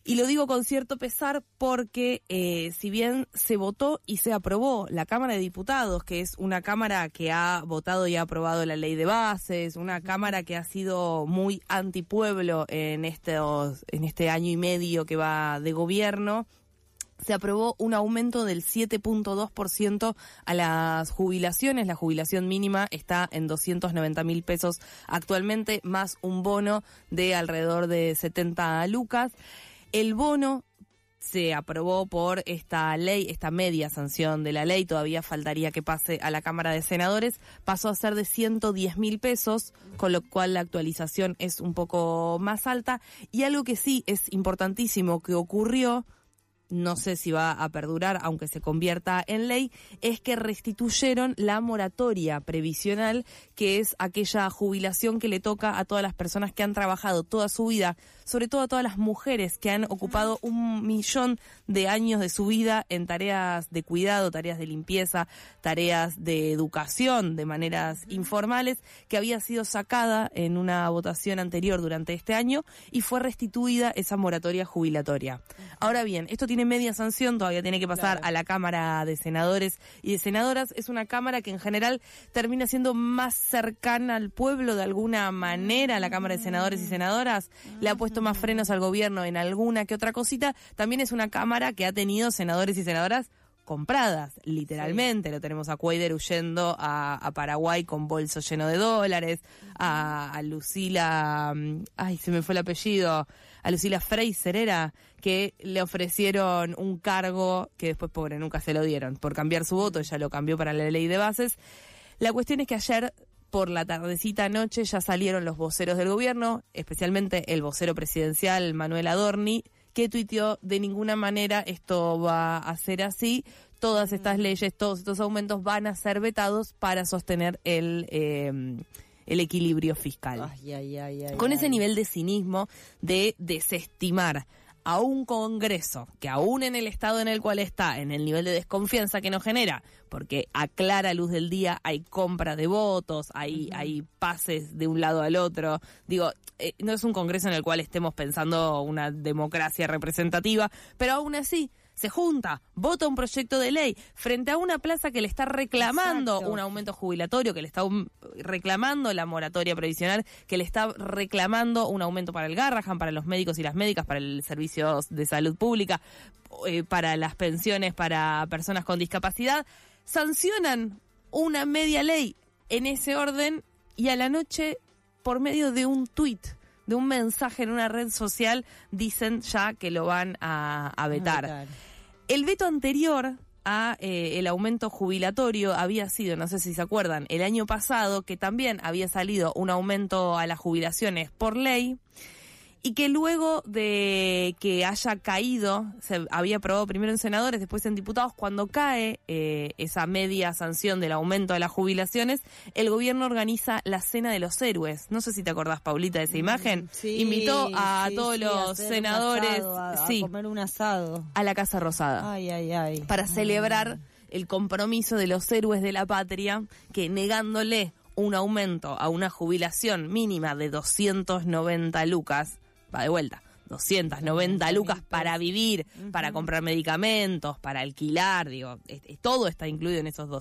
Y lo digo con cierto pesar porque si bien se votó y se aprobó la Cámara de Diputados, que es una Cámara que ha votado y ha aprobado la ley de bases, una Cámara que ha sido muy antipueblo en este año y medio que va de gobierno, se aprobó un aumento del 7.2% a las jubilaciones. La jubilación mínima está en 290.000 pesos actualmente, más un bono de alrededor de 70 lucas. El bono se aprobó por esta ley, esta media sanción de la ley, todavía faltaría que pase a la Cámara de Senadores, pasó a ser de 110.000 pesos, con lo cual la actualización es un poco más alta. Y algo que sí es importantísimo que ocurrió, no sé si va a perdurar, aunque se convierta en ley, es que restituyeron la moratoria previsional, que es aquella jubilación que le toca a todas las personas que han trabajado toda su vida, sobre todo a todas las mujeres que han ocupado 1.000.000 de años de su vida en tareas de cuidado, tareas de limpieza, tareas de educación, de maneras informales, que había sido sacada en una votación anterior durante este año y fue restituida esa moratoria jubilatoria. Ahora bien, esto tiene media sanción, todavía tiene que pasar a la Cámara de Senadores y de Senadoras. Es una Cámara que en general termina siendo más cercana al pueblo de alguna manera. La Cámara de Senadores y Senadoras le ha puesto más frenos al gobierno en alguna que otra cosita. También es una Cámara que ha tenido senadores y senadoras compradas, literalmente. Sí. Lo tenemos a Cuader huyendo a Paraguay con bolso lleno de dólares, a Lucila, ay, se me fue el apellido, a Lucila Fraser era, que le ofrecieron un cargo que después, pobre, nunca se lo dieron. Por cambiar su voto, ella lo cambió para la ley de bases. La cuestión es que ayer, por la tardecita noche, ya salieron los voceros del gobierno, especialmente el vocero presidencial, Manuel Adorni, que tuiteó: de ninguna manera esto va a ser así, todas estas leyes, todos estos aumentos van a ser vetados para sostener el equilibrio fiscal. Con ese nivel de cinismo, de desestimar a un Congreso que aún en el estado en el cual está, en el nivel de desconfianza que nos genera, porque a clara luz del día hay compra de votos, hay pases de un lado al otro. Digo, no es un Congreso en el cual estemos pensando una democracia representativa, pero aún así se junta, vota un proyecto de ley frente a una plaza que le está reclamando un aumento jubilatorio, que le está reclamando la moratoria previsional, que le está reclamando un aumento para el Garrahan, para los médicos y las médicas, para el servicio de salud pública, para las pensiones para personas con discapacidad. Sancionan una media ley en ese orden y a la noche, por medio de un tuit, de un mensaje en una red social, dicen ya que lo van a vetar. El veto anterior a el aumento jubilatorio había sido, no sé si se acuerdan, el año pasado, que también había salido un aumento a las jubilaciones por ley, y que luego de que haya caído, se había aprobado primero en senadores, después en diputados, cuando cae esa media sanción del aumento de las jubilaciones, el gobierno organiza la Cena de los Héroes. No sé si te acordás, Paulita, de esa imagen. Sí, invitó a todos los senadores a comer un asado a la Casa Rosada. Para celebrar el compromiso de los héroes de la patria, que negándole un aumento a una jubilación mínima de 290 lucas, va de vuelta, 290 lucas para vivir, para comprar medicamentos, para alquilar, digo, todo está incluido en esos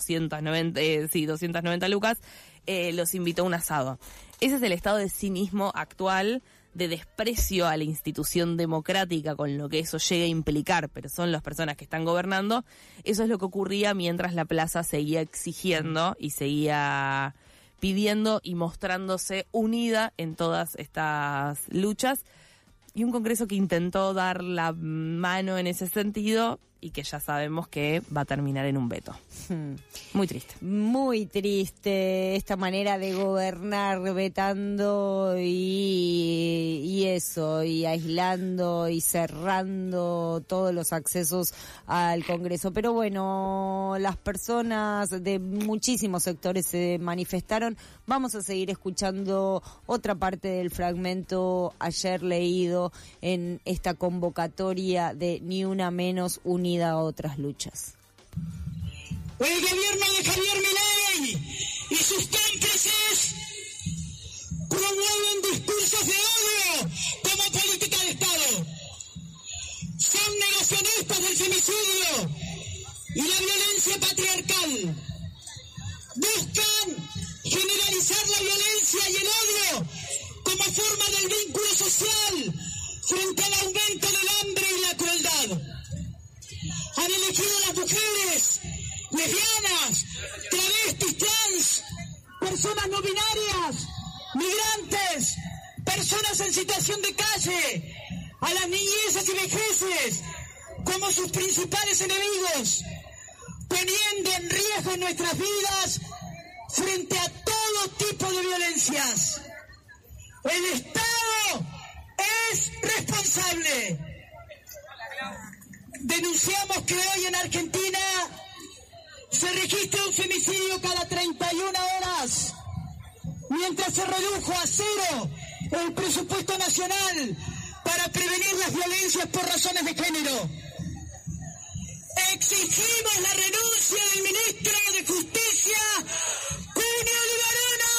290 lucas, los invitó a un asado. Ese es el estado de cinismo actual, de desprecio a la institución democrática, con lo que eso llega a implicar, pero son las personas que están gobernando. Eso es lo que ocurría mientras la plaza seguía exigiendo y seguía pidiendo y mostrándose unida en todas estas luchas, y un Congreso que intentó dar la mano en ese sentido y que ya sabemos que va a terminar en un veto. Muy triste. Muy triste esta manera de gobernar, vetando y eso, y aislando y cerrando todos los accesos al Congreso. Pero bueno, las personas de muchísimos sectores se manifestaron. Vamos a seguir escuchando otra parte del fragmento ayer leído en esta convocatoria de Ni Una Menos, unida a otras luchas. El gobierno de Javier Milei y sus cómplices promueven discursos de odio como política de Estado. social frente al aumento del hambre y la crueldad. Han elegido a las mujeres, lesbianas, travestis, trans, personas no binarias, migrantes, personas en situación de calle, a las niñeces y vejeces como sus principales enemigos, poniendo en riesgo nuestras vidas frente a todo tipo de violencias. El Estado es responsable. Denunciamos que hoy en Argentina se registra un femicidio cada 31 horas, mientras se redujo a cero el presupuesto nacional para prevenir las violencias por razones de género. Exigimos la renuncia del ministro de Justicia, Cunio Libarona.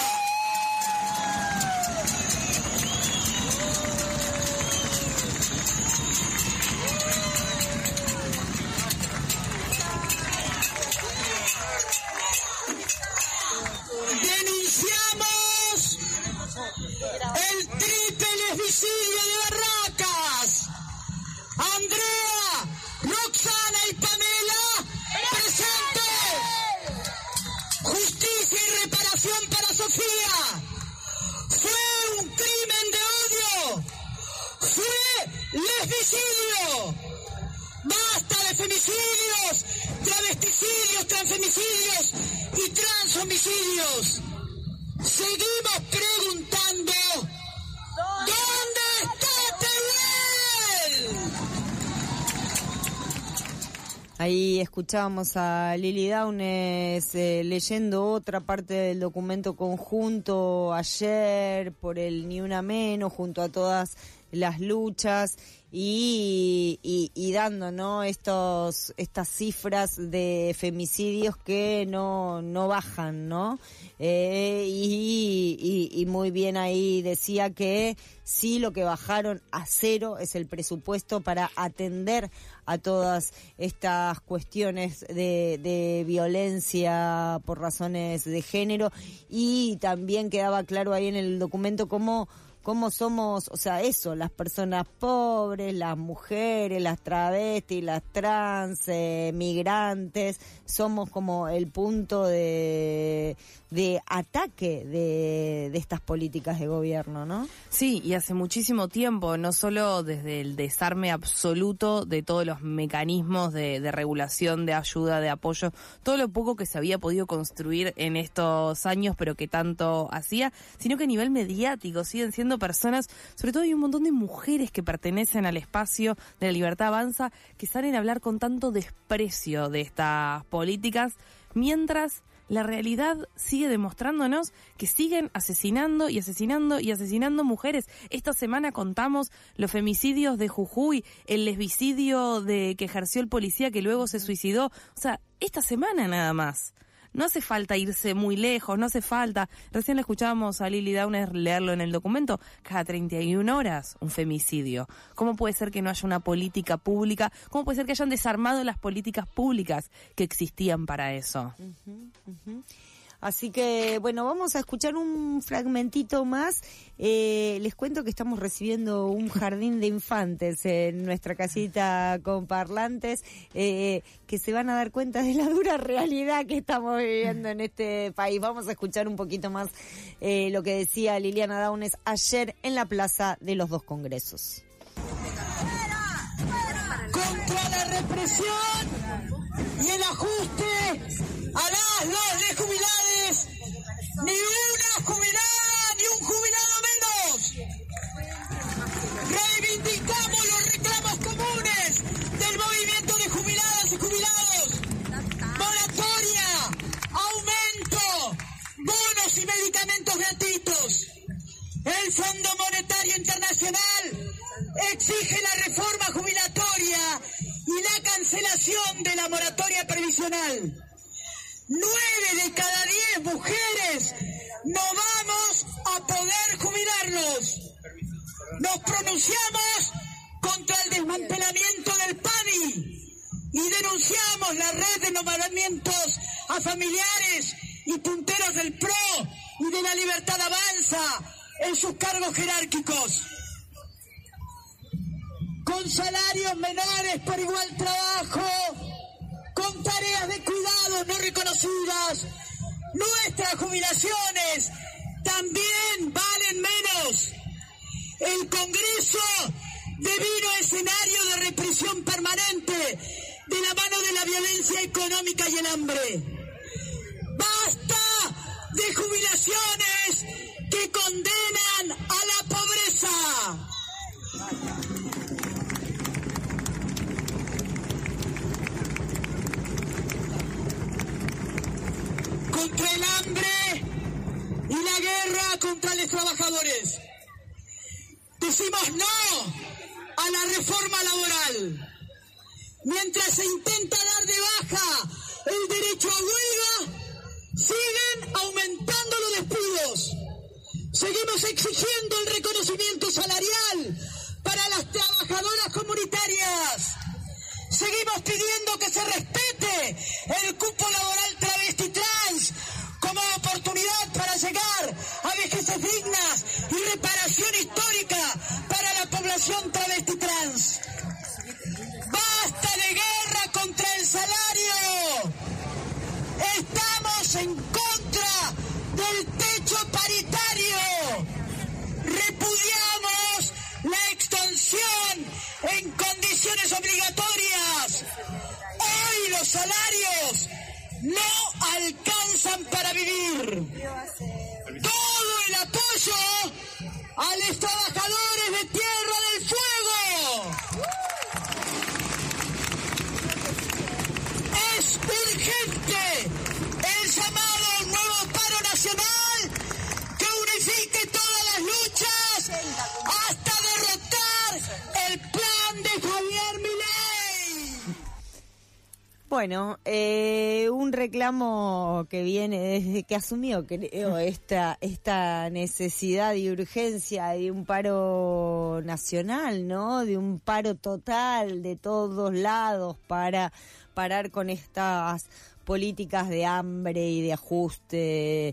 Denunciamos el triple lesbicidio de Barracas. Andrea, Roxana y Pamela, presente. Justicia y reparación para Sofía. Fue un crimen de odio. Fue lesbicidio. Basta de femicidios, travesticidios, transfemicidios y transhomicidios. Seguimos preguntando, ¿dónde está Tehuel? Ahí escuchábamos a Lili Downes leyendo otra parte del documento conjunto ayer por el Ni Una Menos, junto a todas las luchas y dando, ¿no?, estas cifras de femicidios que no bajan, ¿no? Y muy bien ahí decía que sí, lo que bajaron a cero es el presupuesto para atender a todas estas cuestiones de violencia por razones de género, y también quedaba claro ahí en el documento cómo somos, o sea, eso, las personas pobres, las mujeres, las travestis, las trans, migrantes, somos como el punto de ataque de estas políticas de gobierno, ¿no? Sí, y hace muchísimo tiempo, no solo desde el desarme absoluto de todos los mecanismos de regulación, de ayuda, de apoyo, todo lo poco que se había podido construir en estos años, pero que tanto hacía, sino que a nivel mediático siguen siendo personas, sobre todo hay un montón de mujeres que pertenecen al espacio de La Libertad Avanza, que salen a hablar con tanto desprecio de estas políticas, mientras la realidad sigue demostrándonos que siguen asesinando y asesinando y asesinando mujeres. Esta semana contamos los femicidios de Jujuy, el lesbicidio que ejerció el policía que luego se suicidó. O sea, esta semana nada más. No hace falta irse muy lejos, no hace falta. Recién le escuchábamos a Lili Downes leerlo en el documento. Cada 31 horas, un femicidio. ¿Cómo puede ser que no haya una política pública? ¿Cómo puede ser que hayan desarmado las políticas públicas que existían para eso? Así que, bueno, vamos a escuchar un fragmentito más. Les cuento que estamos recibiendo un jardín de infantes en nuestra casita con parlantes, que se van a dar cuenta de la dura realidad que estamos viviendo en este país. Vamos a escuchar un poquito más lo que decía Liliana Downes ayer en la Plaza de los Dos Congresos. Contra la represión y el ajuste a los desjubilados, ni una jubilada ni un jubilado menos. Reivindicamos los reclamos comunes del movimiento de jubiladas y jubilados. Moratoria, aumento, bonos y medicamentos gratuitos. El Fondo Monetario Internacional exige la reforma jubilatoria y la cancelación de la moratoria previsional. 9 de cada 10 mujeres no vamos a poder jubilarnos. Nos pronunciamos contra el desmantelamiento del PADI y denunciamos la red de nombramientos a familiares y punteros del PRO y de La Libertad Avanza en sus cargos jerárquicos. con salarios menores por igual trabajo, con tareas de cuidado no reconocidas. Nuestras jubilaciones también valen menos. El Congreso devino escenario de represión permanente de la mano de la violencia económica y el hambre. ¡Basta de jubilaciones que condenan a la pobreza! Contra el hambre y la guerra contra los trabajadores. Decimos no a la reforma laboral. Mientras se intenta dar de baja el derecho a huelga, siguen aumentando los despidos. Seguimos exigiendo el reconocimiento salarial para las trabajadoras comunitarias. Seguimos pidiendo que se respete el cupo laboral travesti trans como oportunidad para llegar a vejeces dignas y reparación histórica para la población travesti trans. ¡Basta de guerra contra el salario! Estamos en contra del techo paritario. Repudiamos la extensión en condiciones obligatorias. Hoy los salarios no alcanzan para vivir. Todo el apoyo a los trabajadores de Tierra del Fuego. Es urgente el llamado a un nuevo paro nacional que unifique todas las luchas hasta derrotar el plan de Javier Milei. Bueno, un reclamo que viene desde que asumió, creo, esta necesidad y urgencia de un paro nacional, ¿no? De un paro total de todos lados para parar con estas políticas de hambre y de ajuste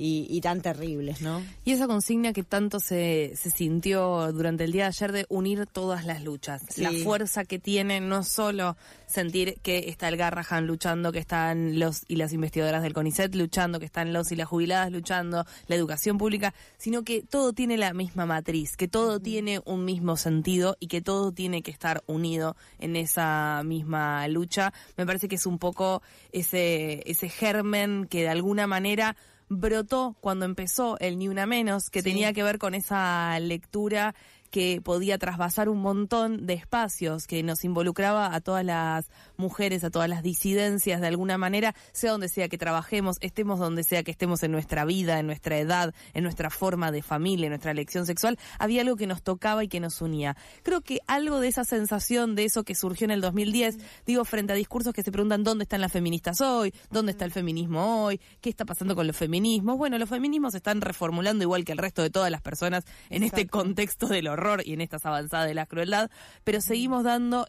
y tan terribles, ¿no? Y esa consigna que tanto se sintió durante el día de ayer de unir todas las luchas. Sí. La fuerza que tiene no solo sentir que está el Garrahan luchando, que están los y las investigadoras del CONICET luchando, que están los y las jubiladas luchando, la educación pública, sino que todo tiene la misma matriz, que todo tiene un mismo sentido y que todo tiene que estar unido en esa misma lucha. Me parece que es un poco ese germen que de alguna manera brotó cuando empezó el Ni Una Menos, que tenía que ver con esa lectura que podía trasvasar un montón de espacios, que nos involucraba a todas las mujeres, a todas las disidencias de alguna manera, sea donde sea que trabajemos, estemos donde sea que estemos en nuestra vida, en nuestra edad, en nuestra forma de familia, en nuestra elección sexual, había algo que nos tocaba y que nos unía. Creo que algo de esa sensación, de eso que surgió en el 2010, digo, frente a discursos que se preguntan dónde están las feministas hoy, dónde está el feminismo hoy, qué está pasando con los feminismos. Bueno, los feminismos se están reformulando igual que el resto de todas las personas en este contexto del horror y en estas avanzadas de la crueldad, pero seguimos dando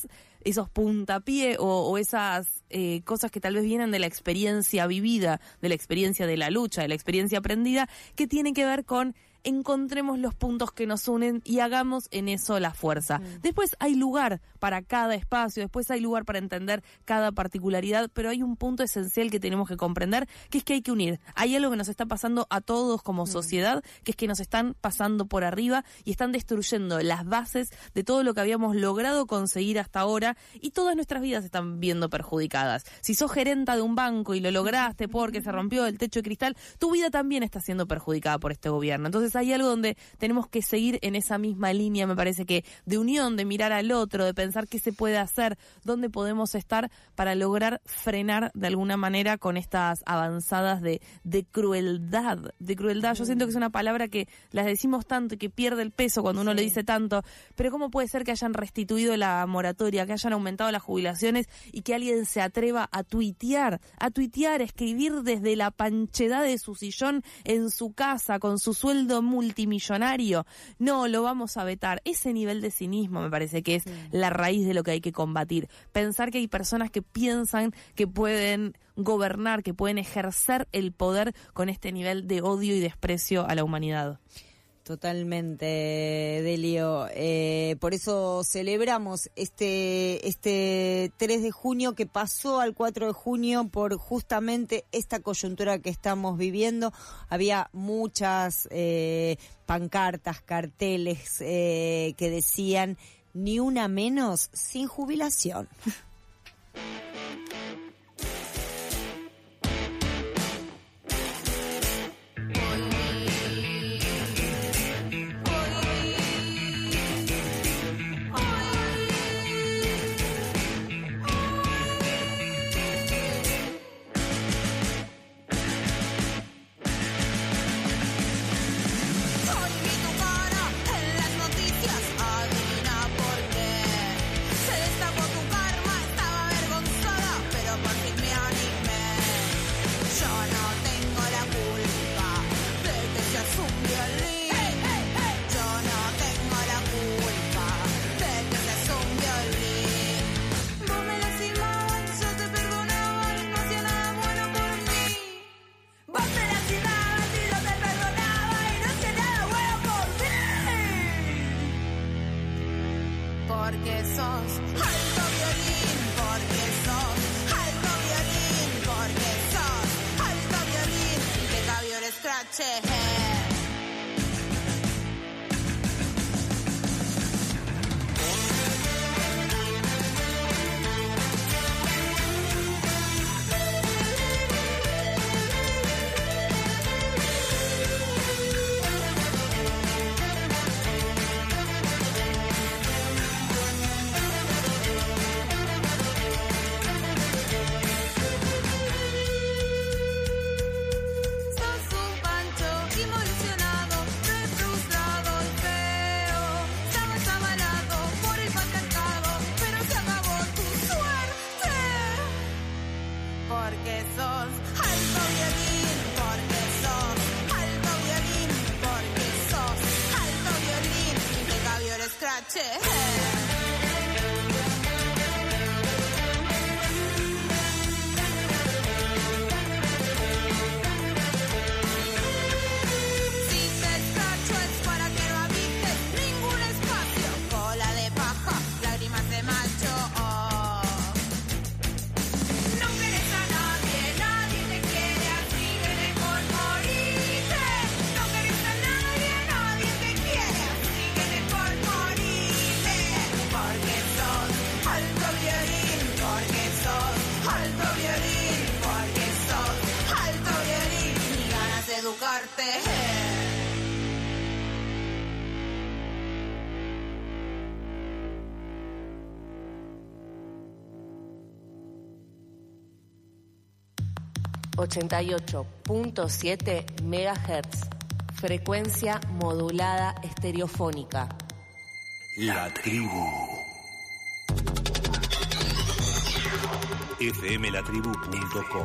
esos puntapié o esas cosas que tal vez vienen de la experiencia vivida, de la experiencia de la lucha, de la experiencia aprendida, que tienen que ver con encontremos los puntos que nos unen y hagamos en eso la fuerza. Después hay lugar para cada espacio, después hay lugar para entender cada particularidad, pero hay un punto esencial que tenemos que comprender, que es que hay que unir. Hay algo que nos está pasando a todos como sociedad, que es que nos están pasando por arriba y están destruyendo las bases de todo lo que habíamos logrado conseguir hasta ahora, y todas nuestras vidas están viendo perjudicadas. Si sos gerenta de un banco y lo lograste porque se rompió el techo de cristal, tu vida también está siendo perjudicada por este gobierno. Entonces hay algo donde tenemos que seguir en esa misma línea, me parece, que de unión, de mirar al otro, de pensar qué se puede hacer, dónde podemos estar para lograr frenar de alguna manera con estas avanzadas de crueldad. De crueldad, yo siento que es una palabra que las decimos tanto y que pierde el peso cuando uno le dice tanto, pero ¿cómo puede ser que hayan restituido la moratoria, que hayan aumentado las jubilaciones y que alguien se atreva a tuitear, escribir desde la panchedad de su sillón en su casa con su sueldo multimillonario? No, lo vamos a vetar. Ese nivel de cinismo me parece que es la raíz de lo que hay que combatir. Pensar que hay personas que piensan que pueden gobernar, que pueden ejercer el poder con este nivel de odio y desprecio a la humanidad. Totalmente, Delio. Por eso celebramos este 3 de junio que pasó al 4 de junio por justamente esta coyuntura que estamos viviendo. Había muchas pancartas, carteles que decían ni una menos sin jubilación. Porque sos alto violín, porque sos alto violín, porque sos alto violín, que cabio el scratch. Porque sos alto violín, porque sos alto violín, porque sos alto violín, que cabio el scratch. Educarte. ...88.7 MHz... frecuencia modulada estereofónica. La tribu. fmlatribu.com.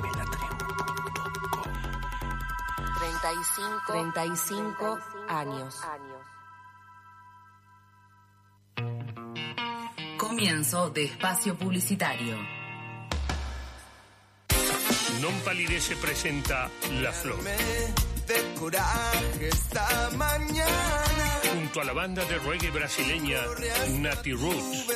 35 años. Comienzo de espacio publicitario. Non Palidece presenta La Flor. De coraje esta mañana. Junto a la banda de reggae brasileña Nati Roots.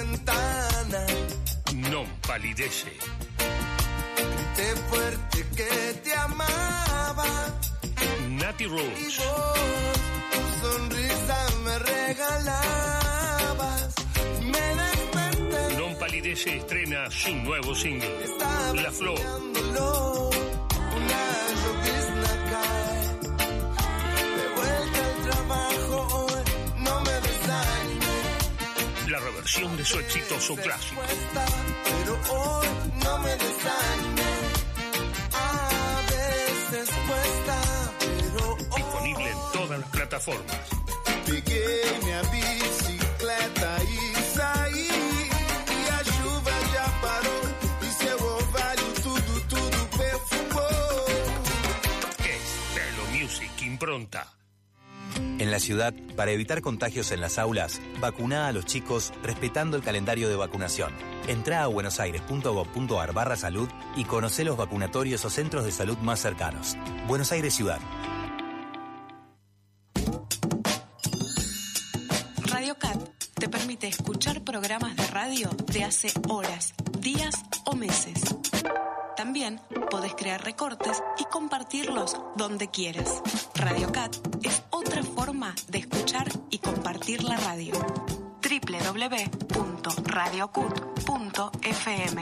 Non Palidece. Grité fuerte que te amaba. Nati Roots. Y vos, tu sonrisa me regalabas. Me desperté. Non Palidece estrena su nuevo single, La Flor. Una llovizna cae. De vuelta al trabajo hoy, no me desanimé. La reversión de su exitoso clásico. Pero hoy no me desanimé. A veces cuesta. Disponible en todas las plataformas. Peguei minha bicicleta e saí. E a chuva já parou. E seu orvalho tudo perfumou. Estelo Music Impronta. En la ciudad, para evitar contagios en las aulas, vacuná a los chicos respetando el calendario de vacunación. Entrá a buenosaires.gov.ar/salud y conocé los vacunatorios o centros de salud más cercanos. Buenos Aires Ciudad. permite escuchar programas de radio de hace horas, días o meses. También podés crear recortes y compartirlos donde quieras. Radio Cat es otra forma de escuchar y compartir la radio. www.radiocut.fm.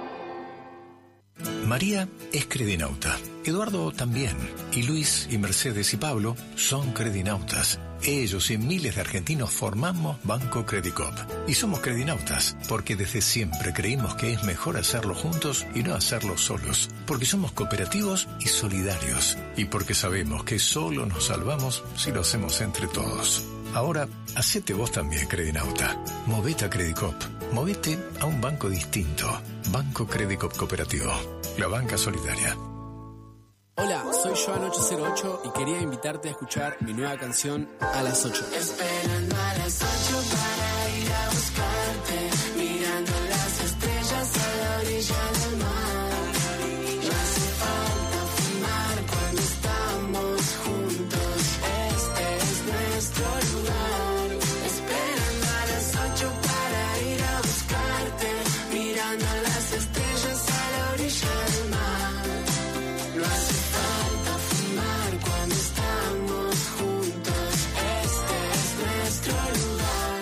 María es credinauta, Eduardo también, y Luis y Mercedes y Pablo son credinautas. Ellos y miles de argentinos formamos Banco Credicop. Y somos credinautas porque desde siempre creímos que es mejor hacerlo juntos y no hacerlo solos. Porque somos cooperativos y solidarios. Y porque sabemos que solo nos salvamos si lo hacemos entre todos. Ahora, hacete vos también, credinauta. Movete a Credicop. Movete a un banco distinto. Banco Credicop Cooperativo. La banca solidaria. Hola, soy Joan808 y quería invitarte a escuchar mi nueva canción A las 8. Esperando a las 8 para ir a buscarte, mirando las estrellas a la orilla del mar. No hace falta fumar cuando estamos juntos, este es nuestro lugar. Esperando a las 8 para ir a buscarte, mirando las estrellas a la orilla del mar. No hace falta fumar cuando estamos juntos, este es nuestro lugar.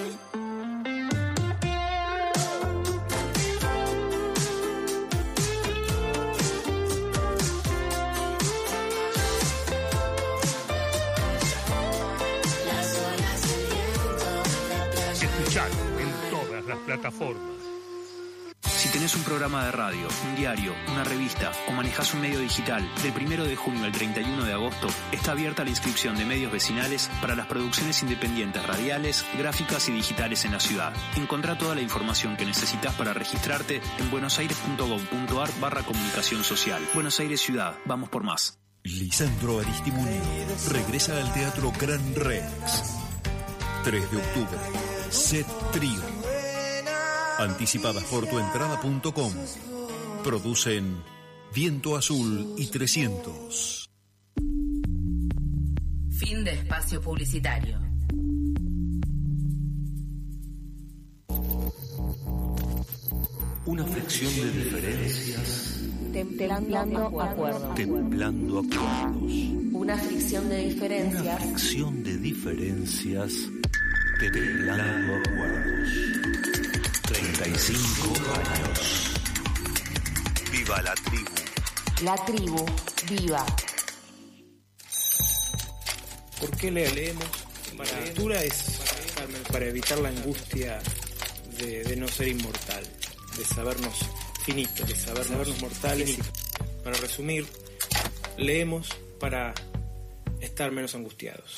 Las olas del viento, la playa. Escuchalo en todas las plataformas. Si tenés un programa de radio, un diario, una revista o manejás un medio digital, del 1 de junio al 31 de agosto está abierta la inscripción de medios vecinales para las producciones independientes radiales, gráficas y digitales en la ciudad. Encontrá toda la información que necesitas para registrarte en buenosaires.gov.ar/comunicación social. Buenos Aires Ciudad, vamos por más. Lisandro Aristimuño regresa al Teatro Gran Rex. 3 de octubre. Set Trío. Anticipadas por tuentrada.com. Producen Viento Azul y 300. Fin de espacio publicitario. Una fricción de diferencias. Templando acuerdos. Templando acuerdos. Una fricción de diferencias. Una fricción de diferencias. Templando acuerdos. 35 años. Viva la tribu. La tribu, viva. ¿Por qué leemos? La lectura es para evitar la angustia de no ser inmortal, de sabernos finitos, de sabernos mortales. Para resumir, leemos para estar menos angustiados.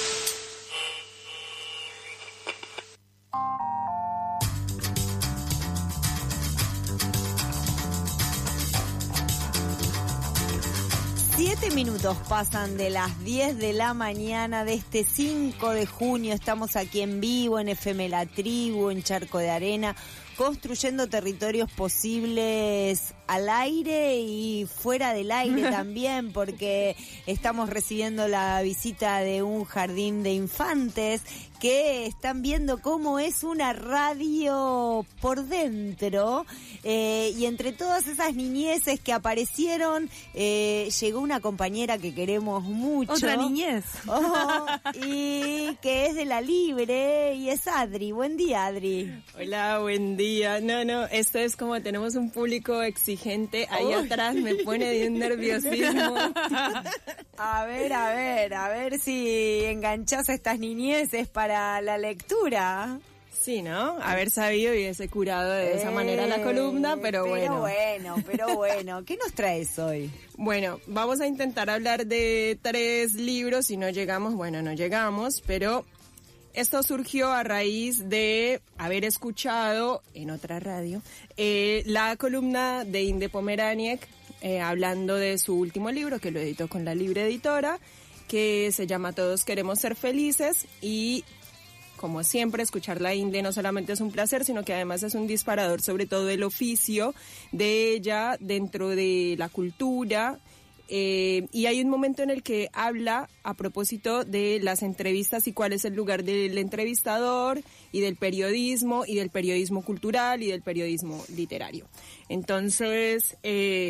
Minutos pasan de las 10 de la mañana de este 5 de junio. Estamos aquí en vivo en FM La Tribu, en Charco de Arena, construyendo territorios posibles al aire y fuera del aire también, porque estamos recibiendo la visita de un jardín de infantes que están viendo cómo es una radio por dentro, y entre todas esas niñeces que aparecieron, llegó una compañera que queremos mucho. Otra niñez. Y que es de La Libre, y es Adri. Buen día, Adri. Hola, buen día. No, esto es como tenemos un público exigente ahí atrás, me pone de un nerviosismo. A ver si enganchás a estas niñeces para la lectura. Sí, ¿no? Haber sabido y hubiese curado de esa manera la columna, pero bueno. Pero bueno. ¿Qué nos traes hoy? Bueno, vamos a intentar hablar de 3 libros. Si no llegamos, no llegamos, pero esto surgió a raíz de haber escuchado en otra radio la columna de Inde Pomeraniec, hablando de su último libro, que lo editó con La Libre Editora, que se llama Todos queremos ser felices. Y como siempre, escuchar la Inde no solamente es un placer, sino que además es un disparador sobre todo del oficio de ella dentro de la cultura Y hay un momento en el que habla a propósito de las entrevistas y cuál es el lugar del entrevistador y del periodismo cultural y del periodismo literario. Entonces,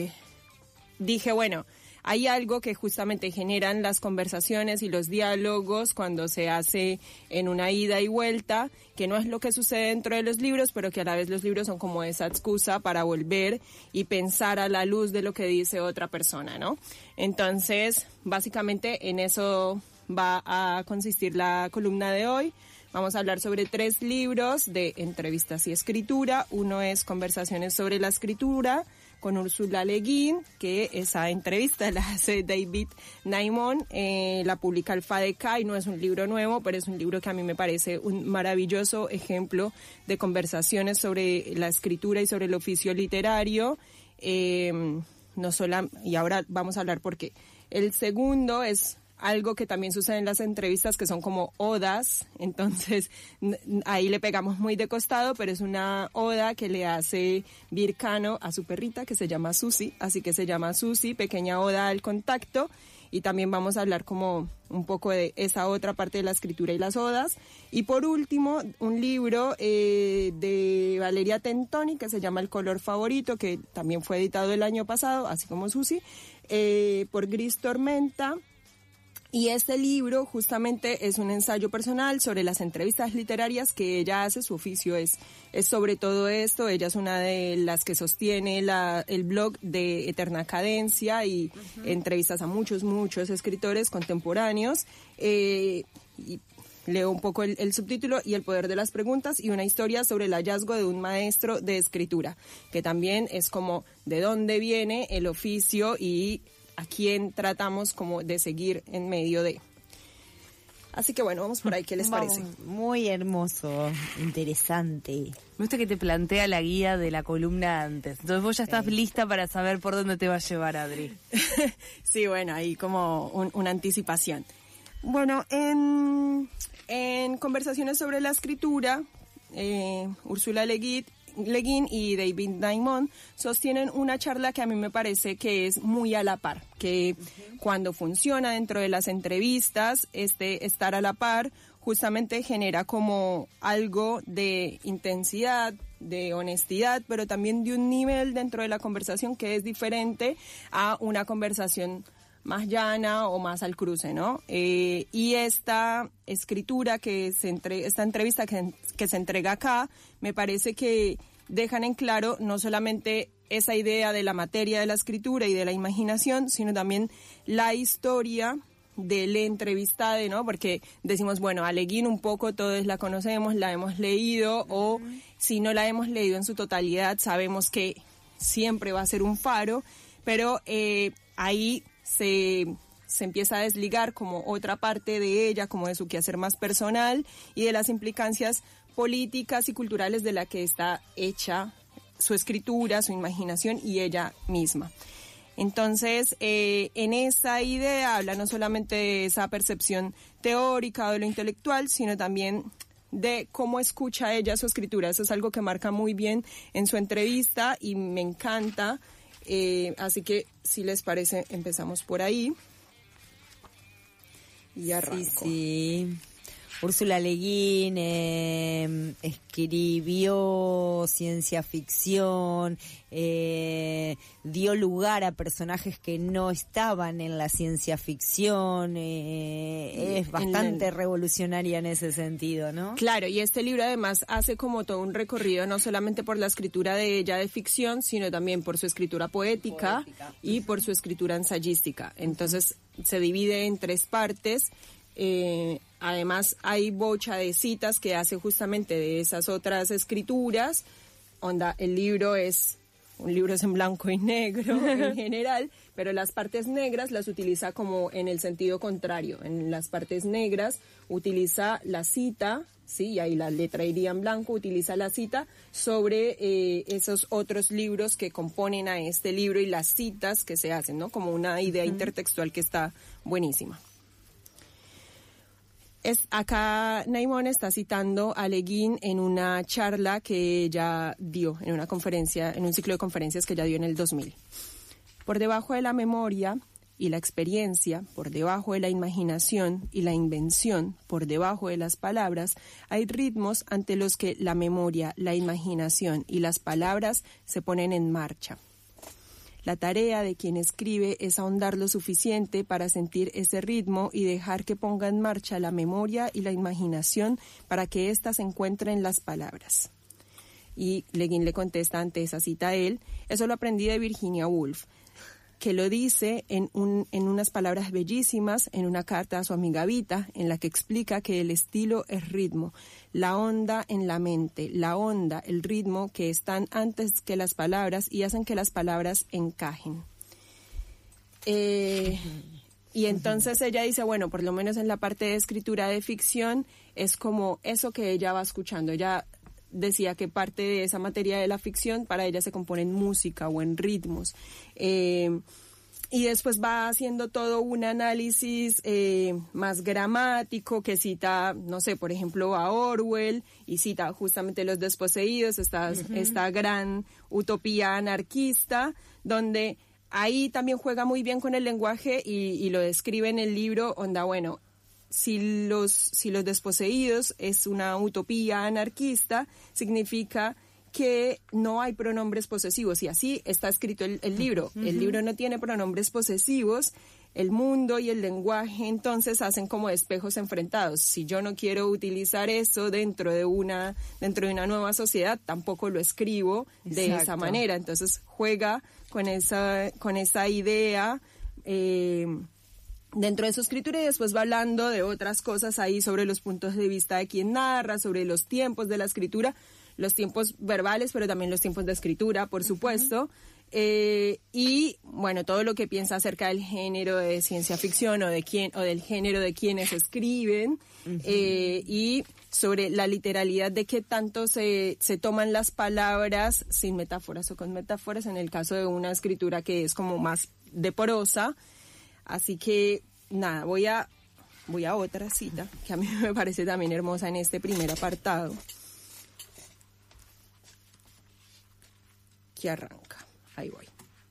dije, bueno, hay algo que justamente generan las conversaciones y los diálogos cuando se hace en una ida y vuelta, que no es lo que sucede dentro de los libros, pero que a la vez los libros son como esa excusa para volver y pensar a la luz de lo que dice otra persona, ¿no? Entonces, básicamente en eso va a consistir la columna de hoy. Vamos a hablar sobre 3 libros de entrevistas y escritura. Uno es Conversaciones sobre la escritura, con Úrsula Le Guin, que esa entrevista la hace David Naimon, la publica Alfa de K, y no es un libro nuevo, pero es un libro que a mí me parece un maravilloso ejemplo de conversaciones sobre la escritura y sobre el oficio literario, no solo, y ahora vamos a hablar por qué. El segundo es algo que también sucede en las entrevistas, que son como odas, entonces ahí le pegamos muy de costado, pero es una oda que le hace Vircano a su perrita, que se llama Susi, así que se llama Susi, pequeña oda al contacto, y también vamos a hablar como un poco de esa otra parte de la escritura y las odas. Y por último, un libro de Valeria Tentoni, que se llama El color favorito, que también fue editado el año pasado, así como Susi, por Gris Tormenta. Y este libro justamente es un ensayo personal sobre las entrevistas literarias que ella hace. Su oficio es sobre todo esto. Ella es una de las que sostiene el blog de Eterna Cadencia y entrevistas a muchos escritores contemporáneos. Y leo un poco el subtítulo: Y el poder de las preguntas, y una historia sobre el hallazgo de un maestro de escritura, que también es como de dónde viene el oficio y a quién tratamos como de seguir en medio de. Así que bueno, vamos por ahí, ¿qué les parece? Muy hermoso, interesante. Me gusta que te plantea la guía de la columna antes. Entonces vos ya estás lista para saber por dónde te va a llevar, Adri. Sí, bueno, ahí como una anticipación. Bueno, en Conversaciones sobre la escritura, Úrsula Le Guin y David Naimon sostienen una charla que a mí me parece que es muy a la par, que cuando funciona dentro de las entrevistas, estar a la par justamente genera como algo de intensidad, de honestidad, pero también de un nivel dentro de la conversación que es diferente a una conversación más llana o más al cruce, ¿no? Y esta escritura esta entrevista que se entrega acá, me parece que dejan en claro no solamente esa idea de la materia de la escritura y de la imaginación, sino también la historia del entrevistado, ¿no? Porque decimos, bueno, a Le Guin un poco todos la conocemos, la hemos leído, o si no la hemos leído en su totalidad, sabemos que siempre va a ser un faro, pero ahí se empieza a desligar como otra parte de ella, como de su quehacer más personal y de las implicancias políticas y culturales de la que está hecha su escritura, su imaginación y ella misma. Entonces, en esa idea habla no solamente de esa percepción teórica o de lo intelectual, sino también de cómo escucha ella su escritura. Eso es algo que marca muy bien en su entrevista y me encanta. Así que, si les parece, empezamos por ahí. Y arranco. Sí. Úrsula Le Guin escribió ciencia ficción, dio lugar a personajes que no estaban en la ciencia ficción, es bastante revolucionaria en ese sentido, ¿no? Claro, y este libro además hace como todo un recorrido, no solamente por la escritura de ella de ficción, sino también por su escritura poética. Y por su escritura ensayística. Entonces se divide en 3 partes. Además hay bocha de citas que hace justamente de esas otras escrituras. El libro es en blanco y negro en general, pero las partes negras las utiliza como en el sentido contrario. En las partes negras utiliza la cita, sí, y ahí la letra iría en blanco, utiliza la cita sobre esos otros libros que componen a este libro y las citas que se hacen, ¿no? Como una idea intertextual que está buenísima. Acá Naimon está citando a Le Guin en una charla que ella dio, en un ciclo de conferencias que ella dio en el 2000. Por debajo de la memoria y la experiencia por debajo de la imaginación y la invención por debajo de las palabras, hay ritmos ante los que la memoria, la imaginación y las palabras se ponen en marcha. La tarea de quien escribe es ahondar lo suficiente para sentir ese ritmo y dejar que ponga en marcha la memoria y la imaginación para que éstas encuentren las palabras. Y Le Guin le contesta ante esa cita a él: eso lo aprendí de Virginia Woolf, que lo dice en unas palabras bellísimas en una carta a su amiga Vita, en la que explica que el estilo es ritmo, la onda en la mente, la onda, el ritmo que están antes que las palabras y hacen que las palabras encajen. Y entonces ella dice, bueno, por lo menos en la parte de escritura de ficción es como eso que ella va escuchando. Ella decía que parte de esa materia de la ficción para ella se compone en música o en ritmos. Y después va haciendo todo un análisis más gramático que cita, no sé, por ejemplo, a Orwell, y cita justamente Los Desposeídos, esta gran utopía anarquista, donde ahí también juega muy bien con el lenguaje y lo describe en el libro, onda, bueno, si los desposeídos es una utopía anarquista, significa que no hay pronombres posesivos, y así está escrito el libro. El libro no tiene pronombres posesivos. El mundo y el lenguaje entonces hacen como espejos enfrentados. Si yo no quiero utilizar eso dentro de una nueva sociedad, tampoco lo escribo de esa manera. Entonces juega con esa idea dentro de su escritura, y después va hablando de otras cosas ahí sobre los puntos de vista de quien narra, sobre los tiempos de la escritura, los tiempos verbales, pero también los tiempos de escritura, por supuesto, y bueno, todo lo que piensa acerca del género de ciencia ficción o del género de quienes escriben, y sobre la literalidad de qué tanto se toman las palabras sin metáforas o con metáforas, en el caso de una escritura que es como más de prosa. Así que, nada, voy a otra cita que a mí me parece también hermosa en este primer apartado, que arranca. Ahí voy.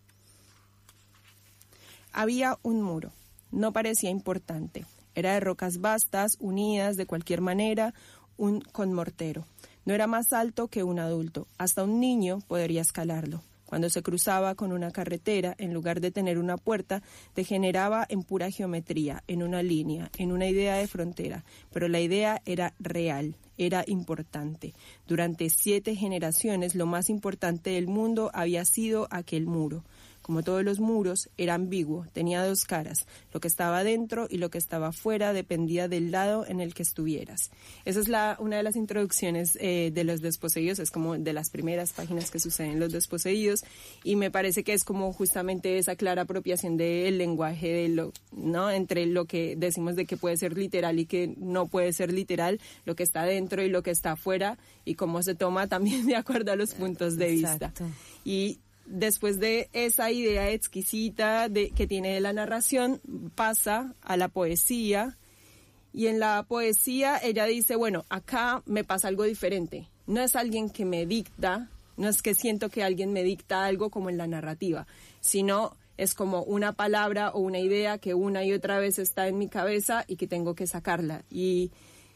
Había un muro. No parecía importante. Era de rocas vastas, unidas de cualquier manera, con mortero. No era más alto que un adulto. Hasta un niño podría escalarlo. Cuando se cruzaba con una carretera, en lugar de tener una puerta, degeneraba en pura geometría, en una línea, en una idea de frontera. Pero la idea era real, era importante. Durante 7 generaciones, lo más importante del mundo había sido aquel muro. Como todos los muros, era ambiguo, tenía 2 caras. Lo que estaba dentro y lo que estaba fuera dependía del lado en el que estuvieras. Esa es una de las introducciones de Los Desposeídos, es como de las primeras páginas que suceden en Los Desposeídos, y me parece que es como justamente esa clara apropiación del lenguaje, ¿no? Entre lo que decimos de que puede ser literal y que no puede ser literal, lo que está dentro y lo que está afuera, y cómo se toma también de acuerdo a los puntos de vista. Y después de esa idea exquisita que tiene de la narración, pasa a la poesía, y en la poesía ella dice, bueno, acá me pasa algo diferente. No es alguien que me dicta, no es que siento que alguien me dicta algo como en la narrativa, sino es como una palabra o una idea que una y otra vez está en mi cabeza y que tengo que sacarla. Y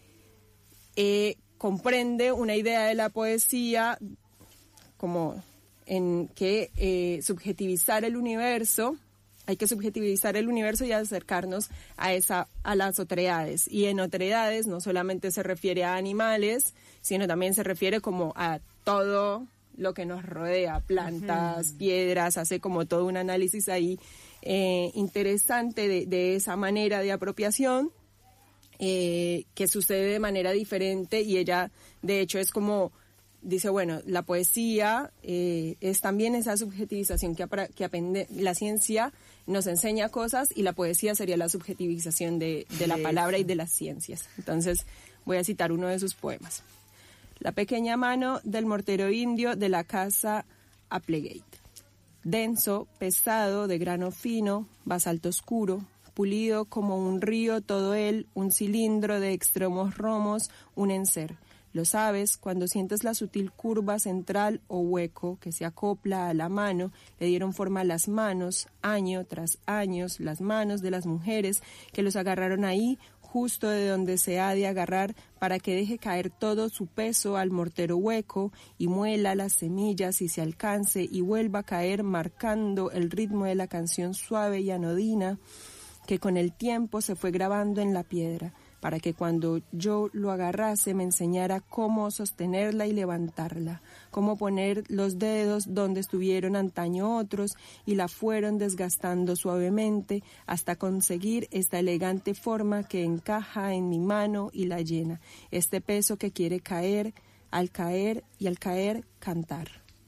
comprende una idea de la poesía como en que subjetivizar el universo, hay que subjetivizar el universo y acercarnos a las otredades. Y en otredades no solamente se refiere a animales, sino también se refiere como a todo lo que nos rodea, plantas, piedras, hace como todo un análisis ahí interesante de esa manera de apropiación que sucede de manera diferente, y ella de hecho es como dice, bueno, la poesía es también esa subjetivización que aprende. La ciencia nos enseña cosas y la poesía sería la subjetivización de la palabra y de las ciencias. Entonces voy a citar uno de sus poemas. La pequeña mano del mortero indio de la casa Applegate. Denso, pesado, de grano fino, basalto oscuro, pulido como un río todo él, un cilindro de extremos romos, un enser. Lo sabes cuando sientes la sutil curva central o hueco que se acopla a la mano. Le dieron forma a las manos, año tras año, las manos de las mujeres que los agarraron ahí, justo de donde se ha de agarrar para que deje caer todo su peso al mortero hueco y muela las semillas y se alcance y vuelva a caer marcando el ritmo de la canción suave y anodina que con el tiempo se fue grabando en la piedra, para que cuando yo lo agarrase me enseñara cómo sostenerla y levantarla, cómo poner los dedos donde estuvieron antaño otros y la fueron desgastando suavemente hasta conseguir esta elegante forma que encaja en mi mano y la llena, este peso que quiere caer y al caer cantar.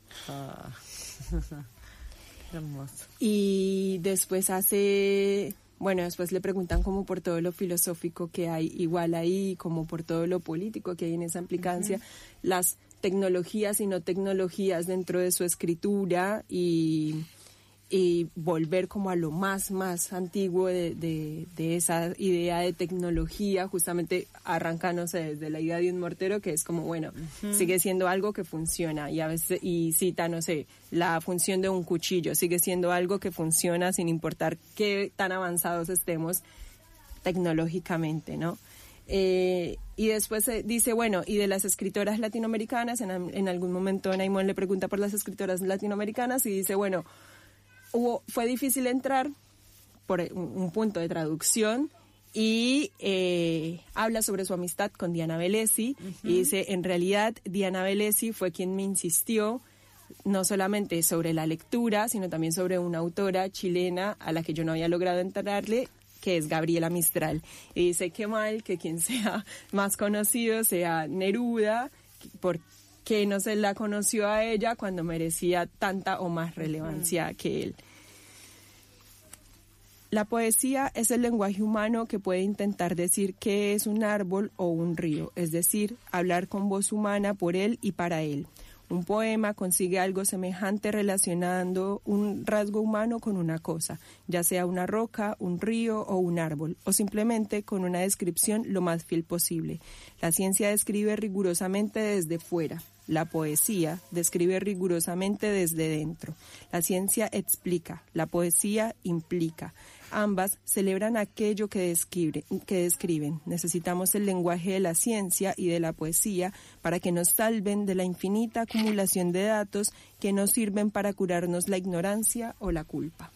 Hermoso. Y después después le preguntan como por todo lo filosófico que hay igual ahí, como por todo lo político que hay en esa implicancia, las tecnologías y no tecnologías dentro de su escritura y volver como a lo más antiguo de esa idea de tecnología, justamente arrancándose desde la idea de un mortero que es como, bueno, sigue siendo algo que funciona y a veces, y cita, no sé, la función de un cuchillo, sigue siendo algo que funciona sin importar qué tan avanzados estemos tecnológicamente, ¿no? Y después dice, bueno, y de las escritoras latinoamericanas, en algún momento Naimón le pregunta por las escritoras latinoamericanas y dice, bueno, fue difícil entrar por un punto de traducción y habla sobre su amistad con Diana Velesi y dice, en realidad Diana Velesi fue quien me insistió no solamente sobre la lectura, sino también sobre una autora chilena a la que yo no había logrado entrarle, que es Gabriela Mistral. Y dice, qué mal que quien sea más conocido sea Neruda, que no se la conoció a ella cuando merecía tanta o más relevancia que él. La poesía es el lenguaje humano que puede intentar decir qué es un árbol o un río, es decir, hablar con voz humana por él y para él. Un poema consigue algo semejante relacionando un rasgo humano con una cosa, ya sea una roca, un río o un árbol, o simplemente con una descripción lo más fiel posible. La ciencia describe rigurosamente desde fuera. La poesía describe rigurosamente desde dentro. La ciencia explica, la poesía implica. Ambas celebran aquello que describen. Necesitamos el lenguaje de la ciencia y de la poesía para que nos salven de la infinita acumulación de datos que no sirven para curarnos la ignorancia o la culpa.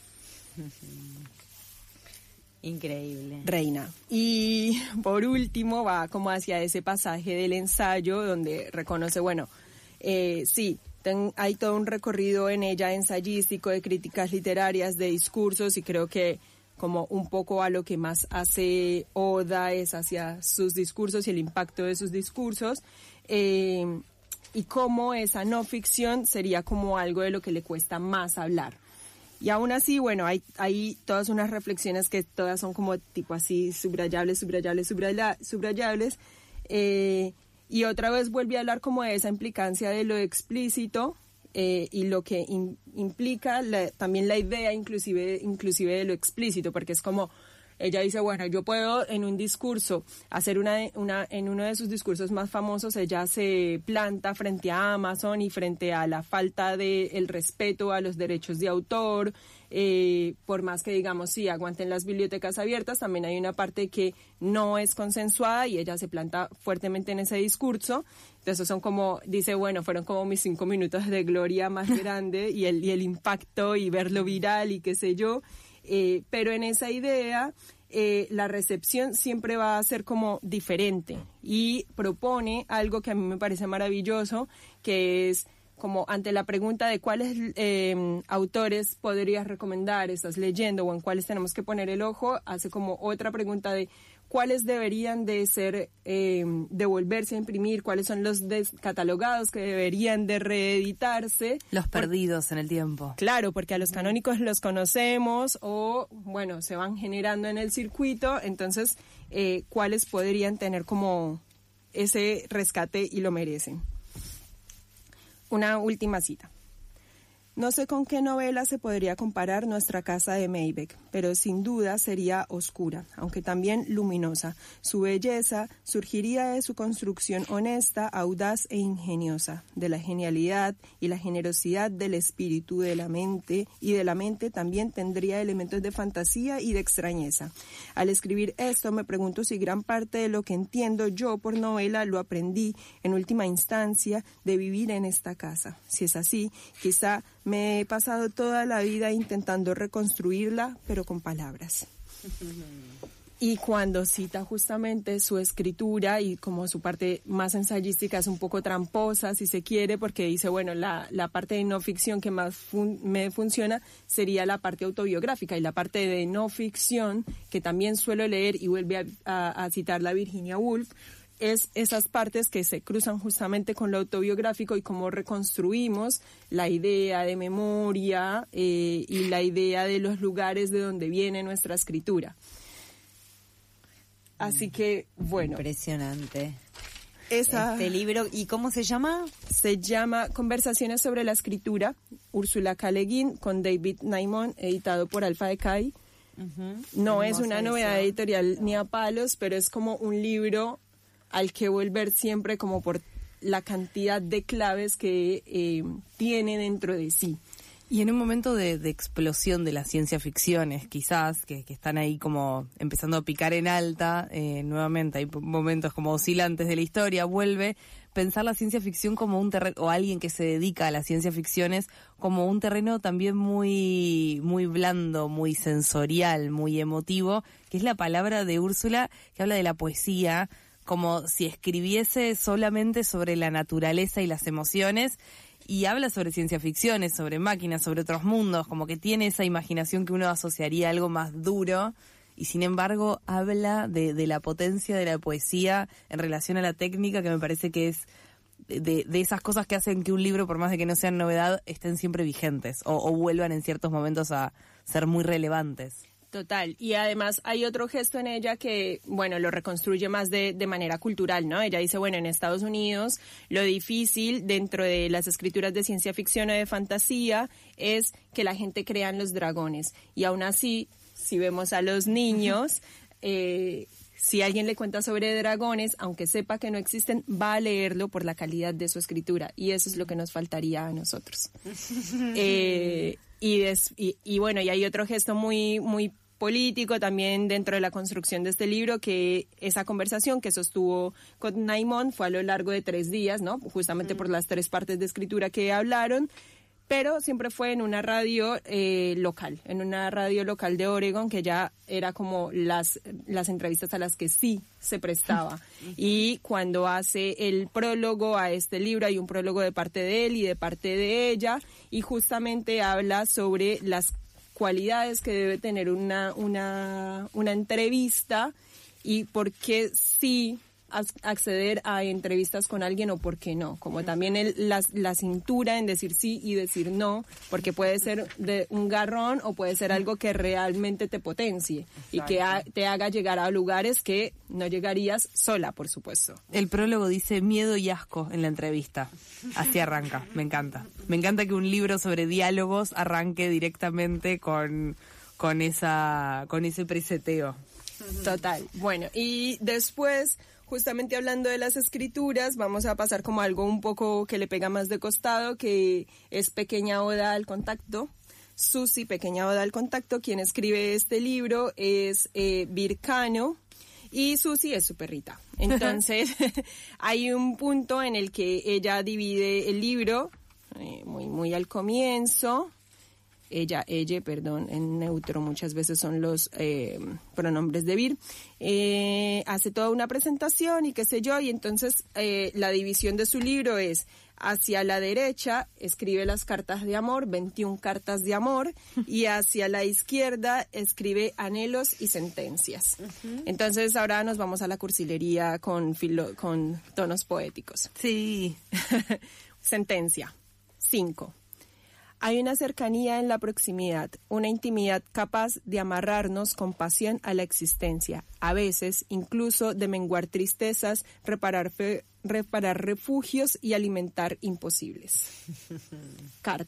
Increíble. Reina. Y por último va como hacia ese pasaje del ensayo donde reconoce, bueno, sí, hay todo un recorrido en ella ensayístico de críticas literarias, de discursos, y creo que como un poco a lo que más hace Oda es hacia sus discursos y el impacto de sus discursos, y cómo esa no ficción sería como algo de lo que le cuesta más hablar. Y aún así, bueno, hay todas unas reflexiones que todas son como tipo así, subrayables, y otra vez vuelve a hablar como de esa implicancia de lo explícito y lo que implica también la idea inclusive de lo explícito, porque es como, ella dice, bueno, yo puedo en un discurso hacer en uno de sus discursos más famosos, ella se planta frente a Amazon y frente a la falta de el respeto a los derechos de autor, por más que digamos, sí, aguanten las bibliotecas abiertas, también hay una parte que no es consensuada y ella se planta fuertemente en ese discurso. Entonces son como, dice, bueno, fueron como mis 5 minutos de gloria más grande y el impacto y verlo viral y qué sé yo. Pero en esa idea la recepción siempre va a ser como diferente y propone algo que a mí me parece maravilloso, que es como ante la pregunta de cuáles autores podrías recomendar, estás leyendo o en cuáles tenemos que poner el ojo, hace como otra pregunta de cuáles deberían de ser, de volverse a imprimir, cuáles son los descatalogados que deberían de reeditarse. Los perdidos en el tiempo. Claro, porque a los canónicos los conocemos o, bueno, se van generando en el circuito, entonces, cuáles podrían tener como ese rescate y lo merecen. Una última cita. No sé con qué novela se podría comparar Nuestra casa de Maybeck, pero sin duda sería oscura, aunque también luminosa. Su belleza surgiría de su construcción honesta, audaz e ingeniosa, de la genialidad y la generosidad del espíritu de la mente, y de la mente también tendría elementos de fantasía y de extrañeza. Al escribir esto me pregunto si gran parte de lo que entiendo yo por novela lo aprendí, en última instancia, de vivir en esta casa. Si es así, quizá me he pasado toda la vida intentando reconstruirla, pero con palabras. Y cuando cita justamente su escritura y como su parte más ensayística es un poco tramposa, si se quiere, porque dice, bueno, la parte de no ficción que más me funciona sería la parte autobiográfica, y la parte de no ficción que también suelo leer, y vuelve a citar la Virginia Woolf, es esas partes que se cruzan justamente con lo autobiográfico y cómo reconstruimos la idea de memoria y la idea de los lugares de donde viene nuestra escritura. Así que, bueno. Impresionante. Este libro, ¿y cómo se llama? Se llama Conversaciones sobre la escritura, Úrsula K. Le Guin, con David Naimon, editado por Alfa de Cai. No es una novedad editorial ni a palos, pero es como un libro al que volver siempre, como por la cantidad de claves que tiene dentro de sí. Y en un momento de explosión de las ciencia ficciones, quizás, que están ahí como empezando a picar en alta, nuevamente hay momentos como oscilantes de la historia, vuelve pensar la ciencia ficción como un terreno, o alguien que se dedica a las ciencias ficciones, como un terreno también muy, muy blando, muy sensorial, muy emotivo, que es la palabra de Úrsula, que habla de la poesía, como si escribiese solamente sobre la naturaleza y las emociones, y habla sobre ciencia ficciones, sobre máquinas, sobre otros mundos, como que tiene esa imaginación que uno asociaría a algo más duro, y sin embargo habla de la potencia de la poesía en relación a la técnica, que me parece que es de esas cosas que hacen que un libro, por más de que no sean novedad, estén siempre vigentes, o vuelvan en ciertos momentos a ser muy relevantes. Total, y además hay otro gesto en ella que, bueno, lo reconstruye más de manera cultural, ¿no? Ella dice, bueno, en Estados Unidos lo difícil dentro de las escrituras de ciencia ficción o de fantasía es que la gente crea en los dragones, y aún así, si vemos a los niños, si alguien le cuenta sobre dragones, aunque sepa que no existen, va a leerlo por la calidad de su escritura, y eso es lo que nos faltaría a nosotros. Y bueno, y hay otro gesto muy, muy político también dentro de la construcción de este libro, que esa conversación que sostuvo con Naimon fue a lo largo de 3 días, ¿no? Justamente por las 3 partes de escritura que hablaron, pero siempre fue en una radio local, en una radio local de Oregon, que ya era como las entrevistas a las que sí se prestaba. Y cuando hace el prólogo a este libro, hay un prólogo de parte de él y de parte de ella, y justamente habla sobre las cualidades que debe tener una entrevista, y por qué sí acceder a entrevistas con alguien o por qué no, como también la cintura en decir sí y decir no, porque puede ser de un garrón o puede ser algo que realmente te potencie. Exacto. Y que te haga llegar a lugares que no llegarías sola, por supuesto. El prólogo dice miedo y asco en la entrevista. Así arranca, me encanta. Me encanta que un libro sobre diálogos arranque directamente con ese preseteo. Total. Bueno, y después, justamente hablando de las escrituras, vamos a pasar como algo un poco que le pega más de costado, que es Pequeña Oda al Contacto. Susi, Pequeña Oda al Contacto, quien escribe este libro es Vircano, y Susi es su perrita. Entonces, hay un punto en el que ella divide el libro, muy al comienzo. Ella, perdón, en neutro muchas veces son los pronombres de vir, hace toda una presentación y qué sé yo, y entonces la división de su libro es: hacia la derecha escribe las cartas de amor, 21 cartas de amor, y hacia la izquierda escribe anhelos y sentencias. Entonces ahora nos vamos a la cursilería con tonos poéticos. Sí. Sentencia 5. Hay una cercanía en la proximidad, una intimidad capaz de amarrarnos con pasión a la existencia, a veces incluso de menguar tristezas, reparar refugios y alimentar imposibles. Carta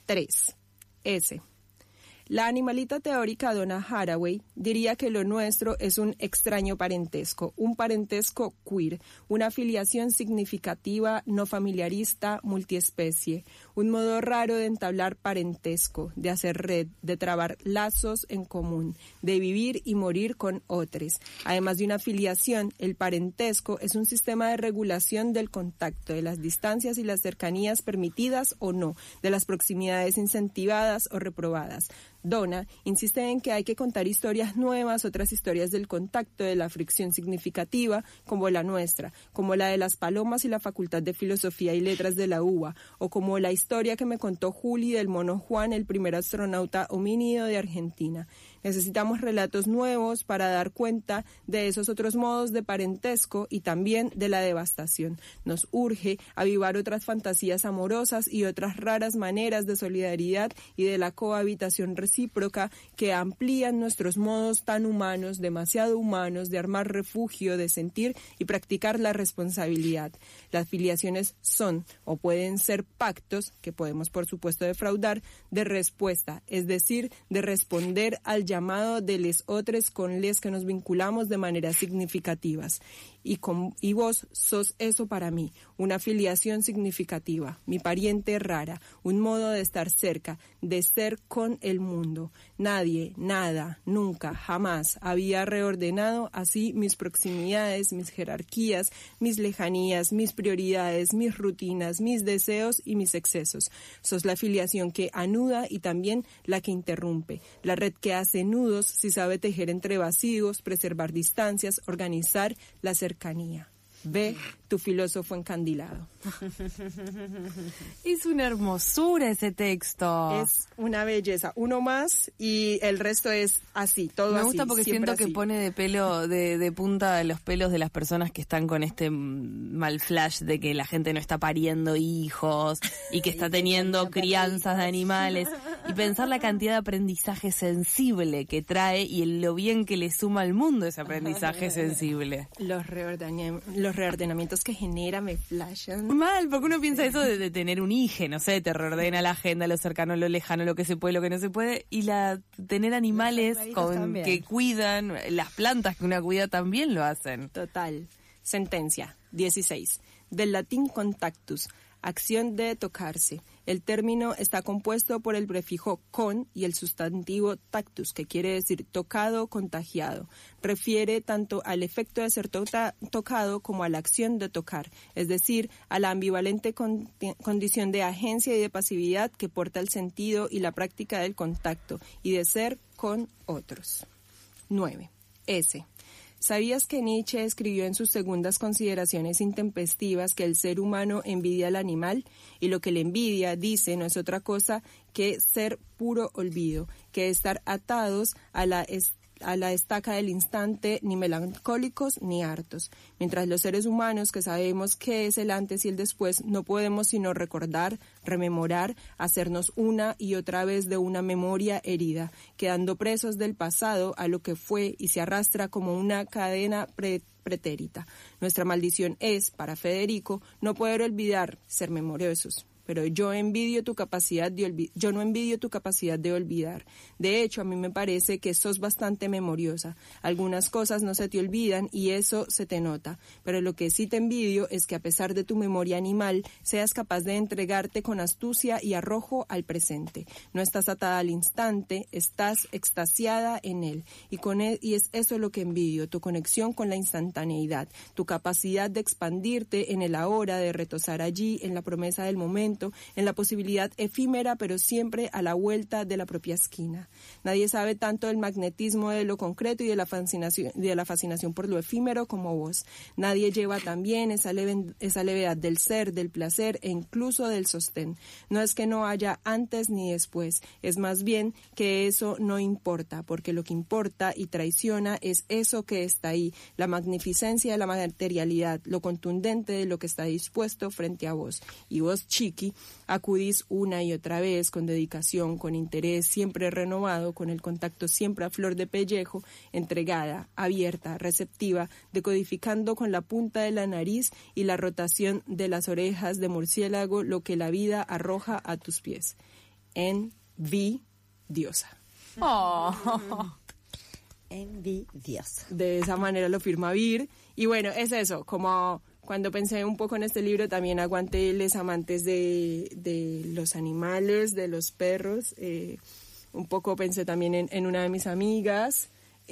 3. S. La animalita teórica Donna Haraway diría que lo nuestro es un extraño parentesco, un parentesco queer, una filiación significativa, no familiarista, multiespecie, un modo raro de entablar parentesco, de hacer red, de trabar lazos en común, de vivir y morir con otros. Además de una filiación, el parentesco es un sistema de regulación del contacto, de las distancias y las cercanías permitidas o no, de las proximidades incentivadas o reprobadas. Donna insiste en que hay que contar historias nuevas, otras historias del contacto, de la fricción significativa, como la nuestra, como la de las palomas y la Facultad de Filosofía y Letras de la UBA, o como la historia que me contó Juli del mono Juan, el primer astronauta homínido de Argentina. Necesitamos relatos nuevos para dar cuenta de esos otros modos de parentesco y también de la devastación. Nos urge avivar otras fantasías amorosas y otras raras maneras de solidaridad y de la cohabitación recíproca que amplían nuestros modos tan humanos, demasiado humanos, de armar refugio, de sentir y practicar la responsabilidad. Las filiaciones son o pueden ser pactos, que podemos por supuesto defraudar, de respuesta, es decir, de responder al llamado de les otros con les que nos vinculamos de maneras significativas. Y vos sos eso para mí, una filiación significativa, mi pariente rara, un modo de estar cerca, de ser con el mundo. Nadie, nada, nunca, jamás había reordenado así mis proximidades, mis jerarquías, mis lejanías, mis prioridades, mis rutinas, mis deseos y mis excesos. Sos la filiación que anuda y también la que interrumpe, la red que hace nudos si sabe tejer entre vacíos, preservar distancias, organizar la cercanía. Ve tu filósofo encandilado. Es una hermosura ese texto. Es una belleza. Uno más y el resto es así, todo así. Me gusta porque siento así. Que pone de pelo, de punta los pelos de las personas que están con este mal flash de que la gente no está pariendo hijos y que está teniendo crianzas de animales. Y pensar la cantidad de aprendizaje sensible que trae y lo bien que le suma al mundo ese aprendizaje sensible. Los reordenamientos que genera me flashan. Mal, porque uno piensa eso de tener un hijo, no sé, te reordena la agenda, lo cercano, lo lejano, lo que se puede, lo que no se puede, y tener animales que cuidan, las plantas que una cuida también lo hacen. Total. Sentencia 16. Del latín contactus, acción de tocarse. El término está compuesto por el prefijo con y el sustantivo tactus, que quiere decir tocado, contagiado. Refiere tanto al efecto de ser tocado como a la acción de tocar, es decir, a la ambivalente condición de agencia y de pasividad que porta el sentido y la práctica del contacto y de ser con otros. 9. S. ¿Sabías que Nietzsche escribió en sus segundas consideraciones intempestivas que el ser humano envidia al animal? Y lo que le envidia, dice, no es otra cosa que ser puro olvido, que estar atados a la estaca del instante, ni melancólicos ni hartos. Mientras los seres humanos, que sabemos qué es el antes y el después, no podemos sino recordar, rememorar, hacernos una y otra vez de una memoria herida, quedando presos del pasado a lo que fue y se arrastra como una cadena pretérita. Nuestra maldición es, para Federico, no poder olvidar, ser memoriosos. Pero yo no envidio tu capacidad de olvidar. De hecho, a mí me parece que sos bastante memoriosa. Algunas cosas no se te olvidan y eso se te nota. Pero lo que sí te envidio es que a pesar de tu memoria animal, seas capaz de entregarte con astucia y arrojo al presente. No estás atada al instante, estás extasiada en él. Y es eso lo que envidio, tu conexión con la instantaneidad, tu capacidad de expandirte en el ahora, de retosar allí, en la promesa del momento, en la posibilidad efímera, pero siempre a la vuelta de la propia esquina. Nadie sabe tanto del magnetismo de lo concreto y de la fascinación por lo efímero como vos. Nadie lleva también esa levedad del ser, del placer e incluso del sostén. No es que no haya antes ni después, es más bien que eso no importa, porque lo que importa y traiciona es eso que está ahí, la magnificencia de la materialidad, lo contundente de lo que está dispuesto frente a vos. Y vos, chiqui, acudís una y otra vez con dedicación, con interés siempre renovado, con el contacto siempre a flor de pellejo, entregada, abierta, receptiva, decodificando con la punta de la nariz y la rotación de las orejas de murciélago lo que la vida arroja a tus pies. envidiosa. Envidiosa. De esa manera lo firma Vir. Y bueno, es eso, como cuando pensé un poco en este libro, también aguanté les amantes de los animales, de los perros. Un poco pensé también en una de mis amigas,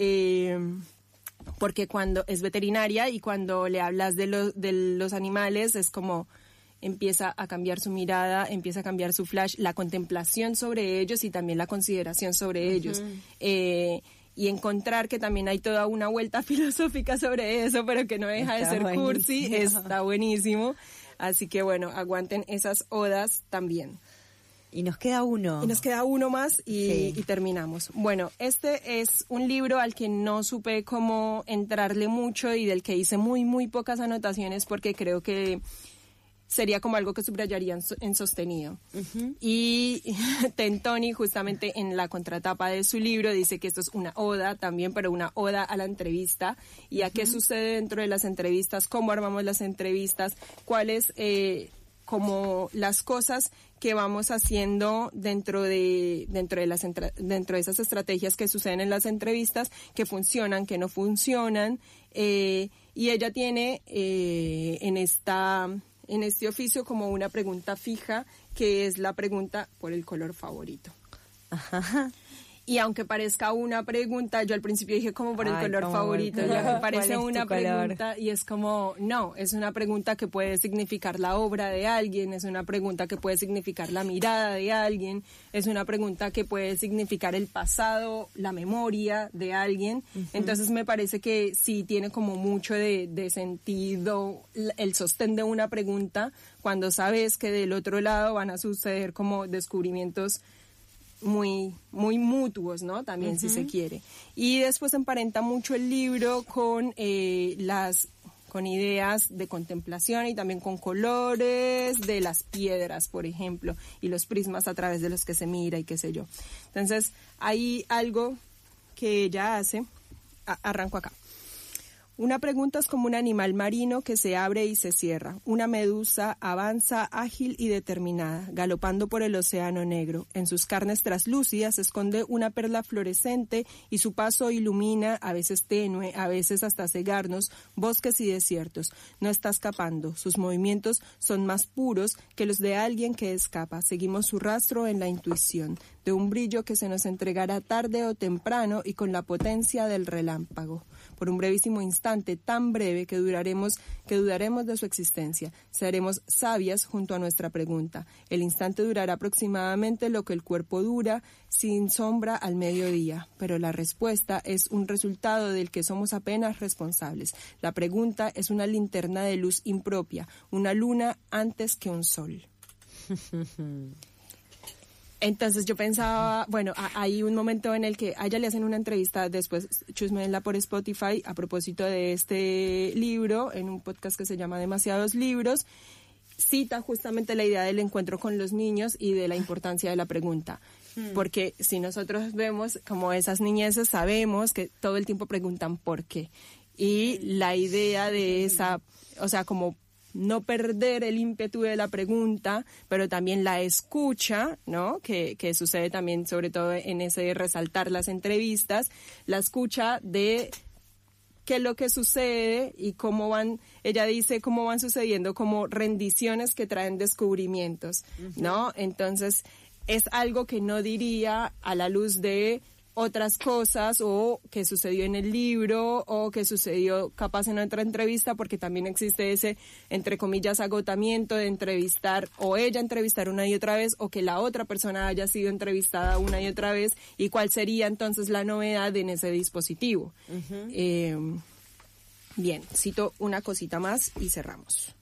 porque cuando es veterinaria y cuando le hablas de los animales es como empieza a cambiar su mirada, empieza a cambiar su flash, la contemplación sobre ellos y también la consideración sobre ellos. Y encontrar que también hay toda una vuelta filosófica sobre eso, pero que no deja de ser cursi, está buenísimo. Así que bueno, aguanten esas odas también. Y nos queda uno. Y nos queda uno más y terminamos. Bueno, este es un libro al que no supe cómo entrarle mucho y del que hice muy, muy pocas anotaciones porque creo que sería como algo que subrayaría en sostenido. Y Tentoni, justamente en la contratapa de su libro, dice que esto es una oda también, pero una oda a la entrevista y a qué sucede dentro de las entrevistas, cómo armamos las entrevistas, cuáles como las cosas que vamos haciendo dentro de esas estrategias que suceden en las entrevistas, que funcionan, que no funcionan. Y ella tiene en este oficio como una pregunta fija, que es la pregunta por el color favorito. Y aunque parezca una pregunta, yo al principio dije como por el color favorito, ya me parece una pregunta y es como, no, es una pregunta que puede significar la obra de alguien, es una pregunta que puede significar la mirada de alguien, es una pregunta que puede significar el pasado, la memoria de alguien. Entonces me parece que sí tiene como mucho de sentido el sostén de una pregunta cuando sabes que del otro lado van a suceder como descubrimientos muy, muy mutuos, ¿no? También, si se quiere. Y después emparenta mucho el libro con con ideas de contemplación y también con colores de las piedras, por ejemplo, y los prismas a través de los que se mira y qué sé yo. Entonces, hay algo que ella hace. Arranco acá. Una pregunta es como un animal marino que se abre y se cierra. Una medusa avanza ágil y determinada, galopando por el océano negro. En sus carnes traslúcidas se esconde una perla fluorescente y su paso ilumina, a veces tenue, a veces hasta cegarnos, bosques y desiertos. No está escapando. Sus movimientos son más puros que los de alguien que escapa. Seguimos su rastro en la intuición, de un brillo que se nos entregará tarde o temprano y con la potencia del relámpago. Por un brevísimo instante, tan breve que dudaremos de su existencia. Seremos sabias junto a nuestra pregunta. El instante durará aproximadamente lo que el cuerpo dura, sin sombra al mediodía. Pero la respuesta es un resultado del que somos apenas responsables. La pregunta es una linterna de luz impropia, una luna antes que un sol. Entonces yo pensaba, bueno, hay un momento en el que a ella le hacen una entrevista, después chusmenla por Spotify a propósito de este libro, en un podcast que se llama Demasiados Libros, cita justamente la idea del encuentro con los niños y de la importancia de la pregunta. Porque si nosotros vemos como esas niñeces, sabemos que todo el tiempo preguntan por qué. Y la idea de esa, o sea, como no perder el ímpetu de la pregunta, pero también la escucha, ¿no? Que sucede también sobre todo en ese resaltar las entrevistas, la escucha de qué es lo que sucede y cómo van, ella dice cómo van sucediendo como rendiciones que traen descubrimientos, ¿no? Entonces es algo que no diría a la luz de otras cosas o que sucedió en el libro o que sucedió capaz en otra entrevista, porque también existe ese, entre comillas, agotamiento de entrevistar o ella entrevistar una y otra vez o que la otra persona haya sido entrevistada una y otra vez y cuál sería entonces la novedad en ese dispositivo. Bien, cito una cosita más y cerramos.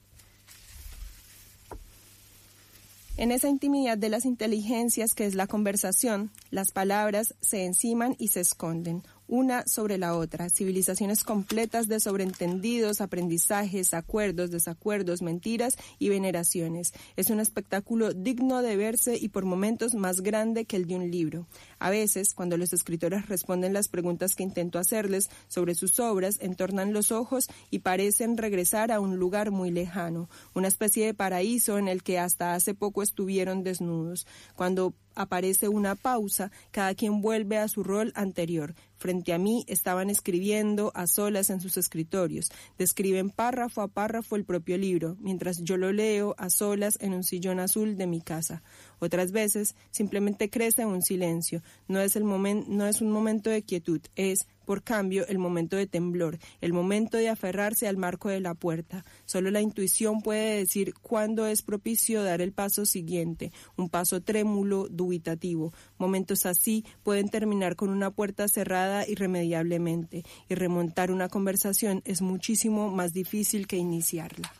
En esa intimidad de las inteligencias que es la conversación, las palabras se enciman y se esconden, una sobre la otra, civilizaciones completas de sobreentendidos, aprendizajes, acuerdos, desacuerdos, mentiras y veneraciones. Es un espectáculo digno de verse y por momentos más grande que el de un libro. A veces, cuando los escritores responden las preguntas que intento hacerles sobre sus obras, entornan los ojos y parecen regresar a un lugar muy lejano, una especie de paraíso en el que hasta hace poco estuvieron desnudos. Cuando aparece una pausa, cada quien vuelve a su rol anterior. Frente a mí estaban escribiendo a solas en sus escritorios. Describen párrafo a párrafo el propio libro, mientras yo lo leo a solas en un sillón azul de mi casa. Otras veces simplemente crece un silencio. No es un momento de quietud, es, por cambio, el momento de temblor, el momento de aferrarse al marco de la puerta. Solo la intuición puede decir cuándo es propicio dar el paso siguiente, un paso trémulo, dubitativo. Momentos así pueden terminar con una puerta cerrada irremediablemente, y remontar una conversación es muchísimo más difícil que iniciarla.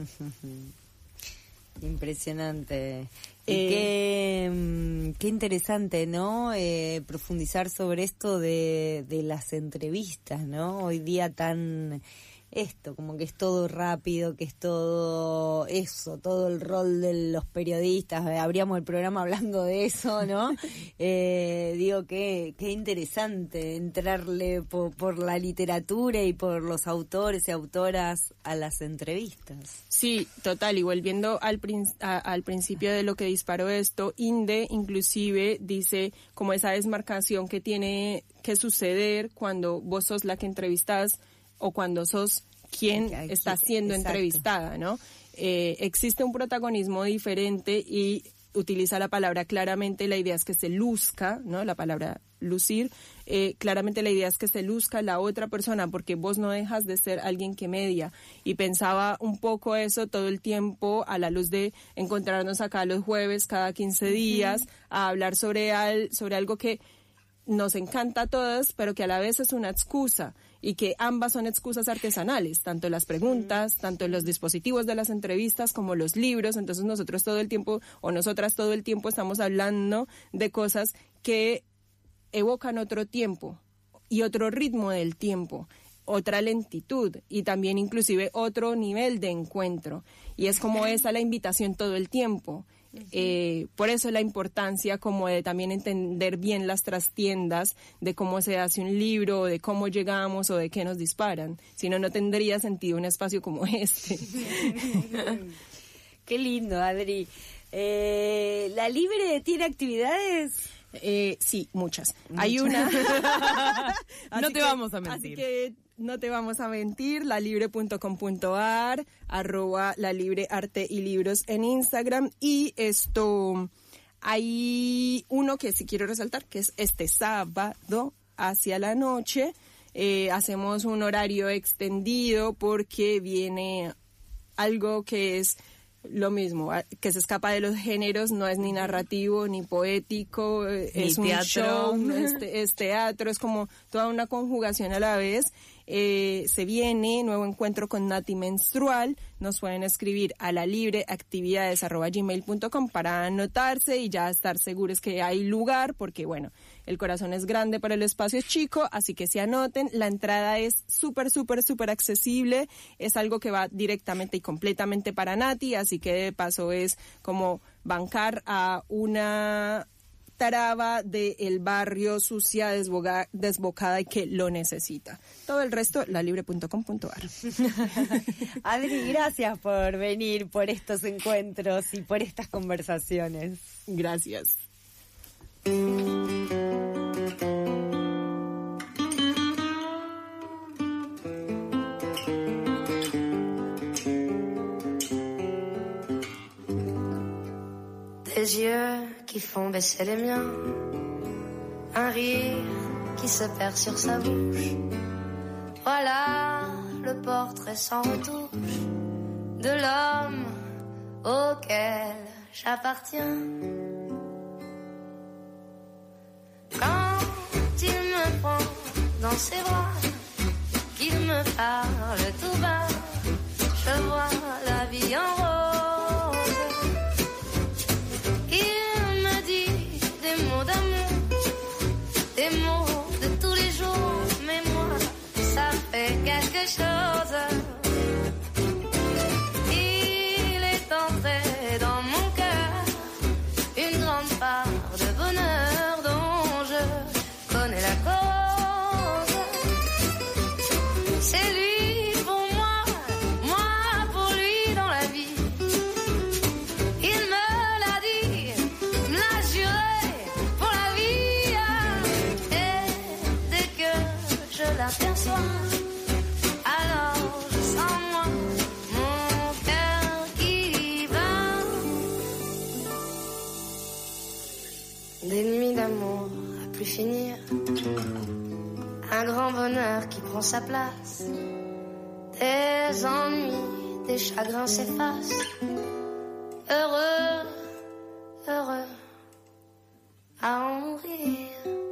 Impresionante. Qué interesante, ¿no? Profundizar sobre esto de las entrevistas, ¿no? Hoy día tan... como que es todo rápido, que es todo eso, todo el rol de los periodistas. Abríamos el programa hablando de eso, ¿no? Digo, qué interesante entrarle por la literatura y por los autores y autoras a las entrevistas. Sí, total, y volviendo al principio de lo que disparó esto, Inde inclusive dice como esa desmarcación que tiene que suceder cuando vos sos la que entrevistás o cuando sos quien está siendo entrevistada, ¿no? Existe un protagonismo diferente y utiliza la palabra claramente, la idea es que se luzca, ¿no? La palabra lucir, claramente la idea es que se luzca la otra persona, porque vos no dejas de ser alguien que media. Y pensaba un poco eso todo el tiempo a la luz de encontrarnos acá los jueves cada 15 días a hablar sobre algo que nos encanta a todas, pero que a la vez es una excusa, y que ambas son excusas artesanales, tanto las preguntas, tanto los dispositivos de las entrevistas como los libros. Entonces nosotras todo el tiempo estamos hablando de cosas que evocan otro tiempo y otro ritmo del tiempo, otra lentitud y también inclusive otro nivel de encuentro, y es como esa la invitación todo el tiempo. Por eso la importancia como de también entender bien las trastiendas de cómo se hace un libro, de cómo llegamos o de qué nos disparan. Si no, no tendría sentido un espacio como este. Qué lindo, Adri. ¿La Libre tiene actividades? Sí, muchas. Hay una. No te vamos a mentir. Así que no te vamos a mentir, lalibre.com.ar, @lalibrearte y libros en Instagram. Y esto, hay uno que sí quiero resaltar, que es este sábado hacia la noche. Hacemos un horario extendido porque viene algo que es lo mismo, que se escapa de los géneros, no es ni narrativo ni poético, es un show, es teatro, es como toda una conjugación a la vez. Se viene nuevo encuentro con Nati Menstrual. Nos pueden escribir a lalibreactividades@gmail.com para anotarse y ya estar seguros que hay lugar, porque bueno, el corazón es grande pero el espacio es chico, así que se anoten. La entrada es súper accesible, es algo que va directamente y completamente para Nati, así que de paso es como bancar a una taraba del barrio sucia, desbocada y que lo necesita. Todo el resto, lalibre.com.ar. Adri, gracias por venir, por estos encuentros y por estas conversaciones. Gracias. Des yeux qui font baisser les miens, un rire qui se perd sur sa bouche. Voilà le portrait sans retouche de l'homme auquel j'appartiens. Quand il me prend dans ses bras, qu'il me parle tout bas, je vois la vie en rose. Des mots de tous les jours, mais moi, ça fait quelque chose. Il est entré dans mon cœur une grande part de bonheur dont je connais la cause. C'est lui mon bonheur qui prend sa place. Des ennuis, des chagrins s'effacent. Heureux, heureux, à en mourir.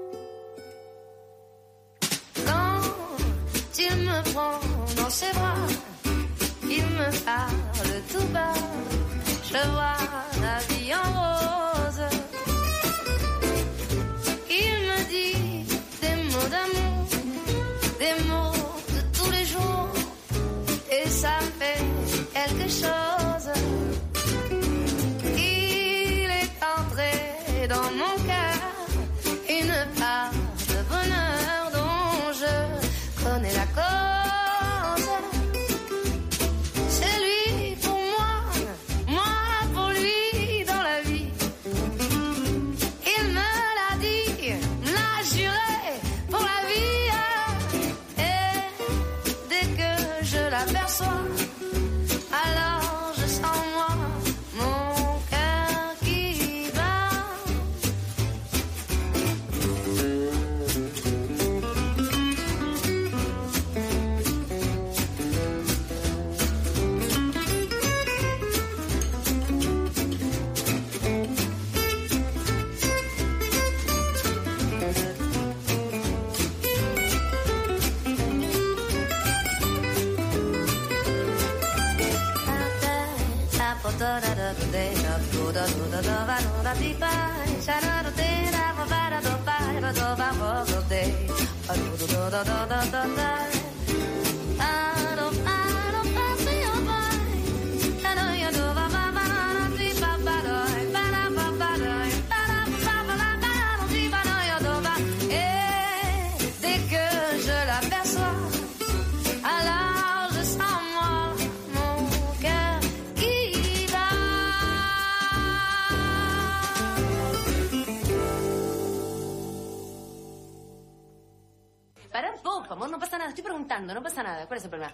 Quand il me prend dans ses bras, il me parle tout bas, je vois la vie en rose. Il me dit des mots d'amour, des mots de tous les jours, et ça me fait quelque chose. Il est entré dans mon cœur une part de bonheur dont je connais la cause. C'est lui pour moi, moi pour lui dans la vie. Il me l'a dit, me l'a juré pour la vie. Et dès que je l'aperçois, alors je sens moi mon cœur qui bat. Dès que je l'aperçois, alors je sens moi mon cœur qui bat. Para un poco, amor, no pasa nada. Estoy preguntando, no pasa nada. ¿Cuál es el problema?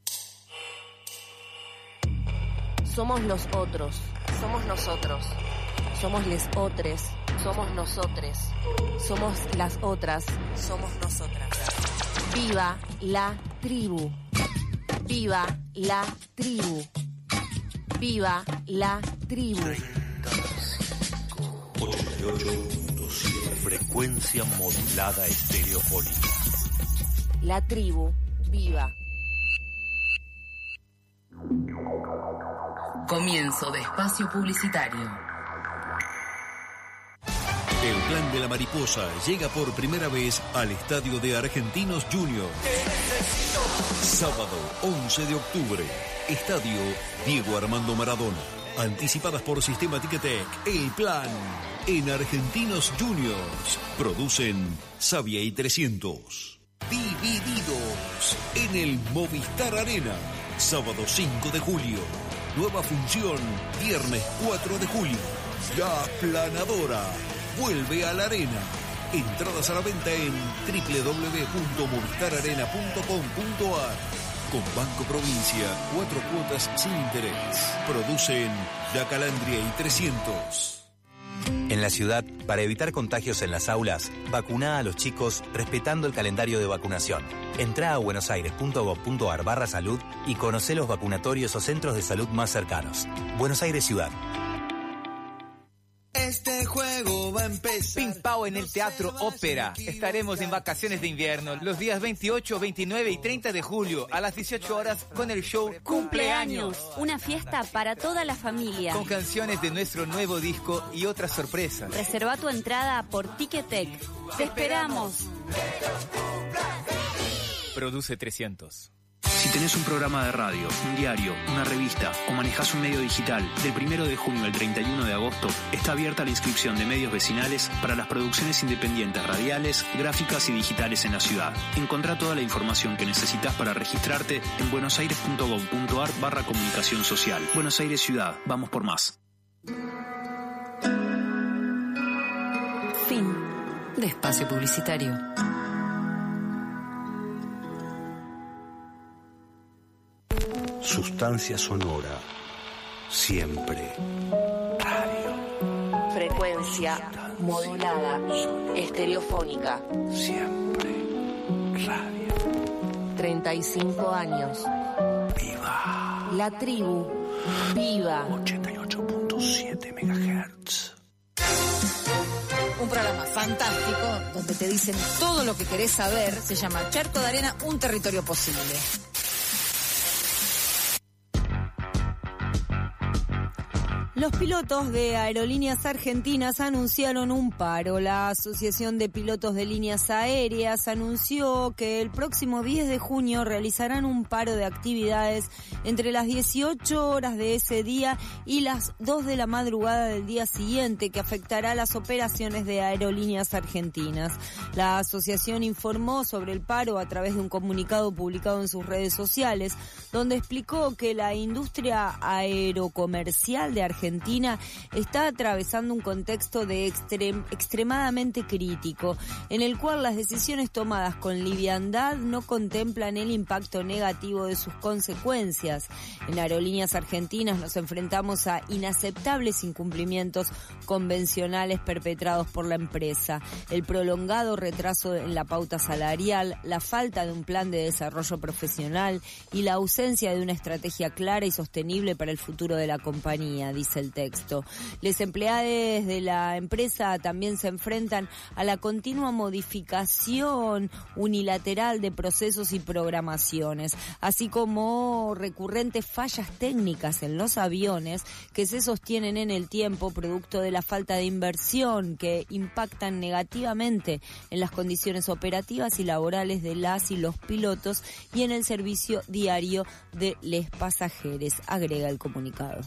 Somos los otros, somos nosotros, somos les otres, somos nosotres, somos las otras, somos nosotras. Viva la tribu, viva la tribu, viva la tribu. 88.7 frecuencia modulada estereofónica. La tribu, viva. Comienzo de espacio publicitario. El Plan de la Mariposa llega por primera vez al estadio de Argentinos Juniors. Sábado 11 de octubre, estadio Diego Armando Maradona. Anticipadas por Sistema Ticketek, El Plan en Argentinos Juniors. Producen Savia y 300. Divididos en el Movistar Arena. Sábado 5 de julio. Nueva función, viernes 4 de julio. La Planadora vuelve a la arena. Entradas a la venta en www.movistararena.com.ar. Con Banco Provincia, 4 cuotas sin interés. Producen La Calandria y 300. En la ciudad, para evitar contagios en las aulas, vacuná a los chicos respetando el calendario de vacunación. Entrá a buenosaires.gov.ar/salud y conocé los vacunatorios o centros de salud más cercanos. Buenos Aires Ciudad. Este juego va a empezar. Ping Pao en el Teatro Ópera. Estaremos en vacaciones de invierno los días 28, 29 y 30 de julio a las 18 horas con el show Cumpleaños. Una fiesta para toda la familia. Con canciones de nuestro nuevo disco y otras sorpresas. Reserva tu entrada por Ticketek. ¡Te esperamos! Produce 300. Si tenés un programa de radio, un diario, una revista o manejás un medio digital, del 1 de junio al 31 de agosto está abierta la inscripción de medios vecinales para las producciones independientes radiales, gráficas y digitales en la ciudad. Encontrá toda la información que necesitas para registrarte en buenosaires.gov.ar/comunicación social. Buenos Aires Ciudad, vamos por más. Fin de espacio publicitario. Sustancia sonora. Siempre. Radio. Frecuencia modulada, estereofónica. Siempre. Radio. 35 años. ¡Viva! La tribu, viva. 88.7 MHz. Un programa fantástico donde te dicen todo lo que querés saber. Se llama Charco de Arena, un territorio posible. Los pilotos de Aerolíneas Argentinas anunciaron un paro. La Asociación de Pilotos de Líneas Aéreas anunció que el próximo 10 de junio realizarán un paro de actividades entre las 18 horas de ese día y las 2 de la madrugada del día siguiente, que afectará las operaciones de Aerolíneas Argentinas. La asociación informó sobre el paro a través de un comunicado publicado en sus redes sociales, donde explicó que la industria aerocomercial de Argentina está atravesando un contexto de extremadamente crítico, en el cual las decisiones tomadas con liviandad no contemplan el impacto negativo de sus consecuencias. En Aerolíneas Argentinas nos enfrentamos a inaceptables incumplimientos convencionales perpetrados por la empresa, el prolongado retraso en la pauta salarial, la falta de un plan de desarrollo profesional y la ausencia de una estrategia clara y sostenible para el futuro de la compañía, dice el texto. Los empleados de la empresa también se enfrentan a la continua modificación unilateral de procesos y programaciones, así como recurrentes fallas técnicas en los aviones que se sostienen en el tiempo producto de la falta de inversión, que impactan negativamente en las condiciones operativas y laborales de las y los pilotos y en el servicio diario de los pasajeros, agrega el comunicado.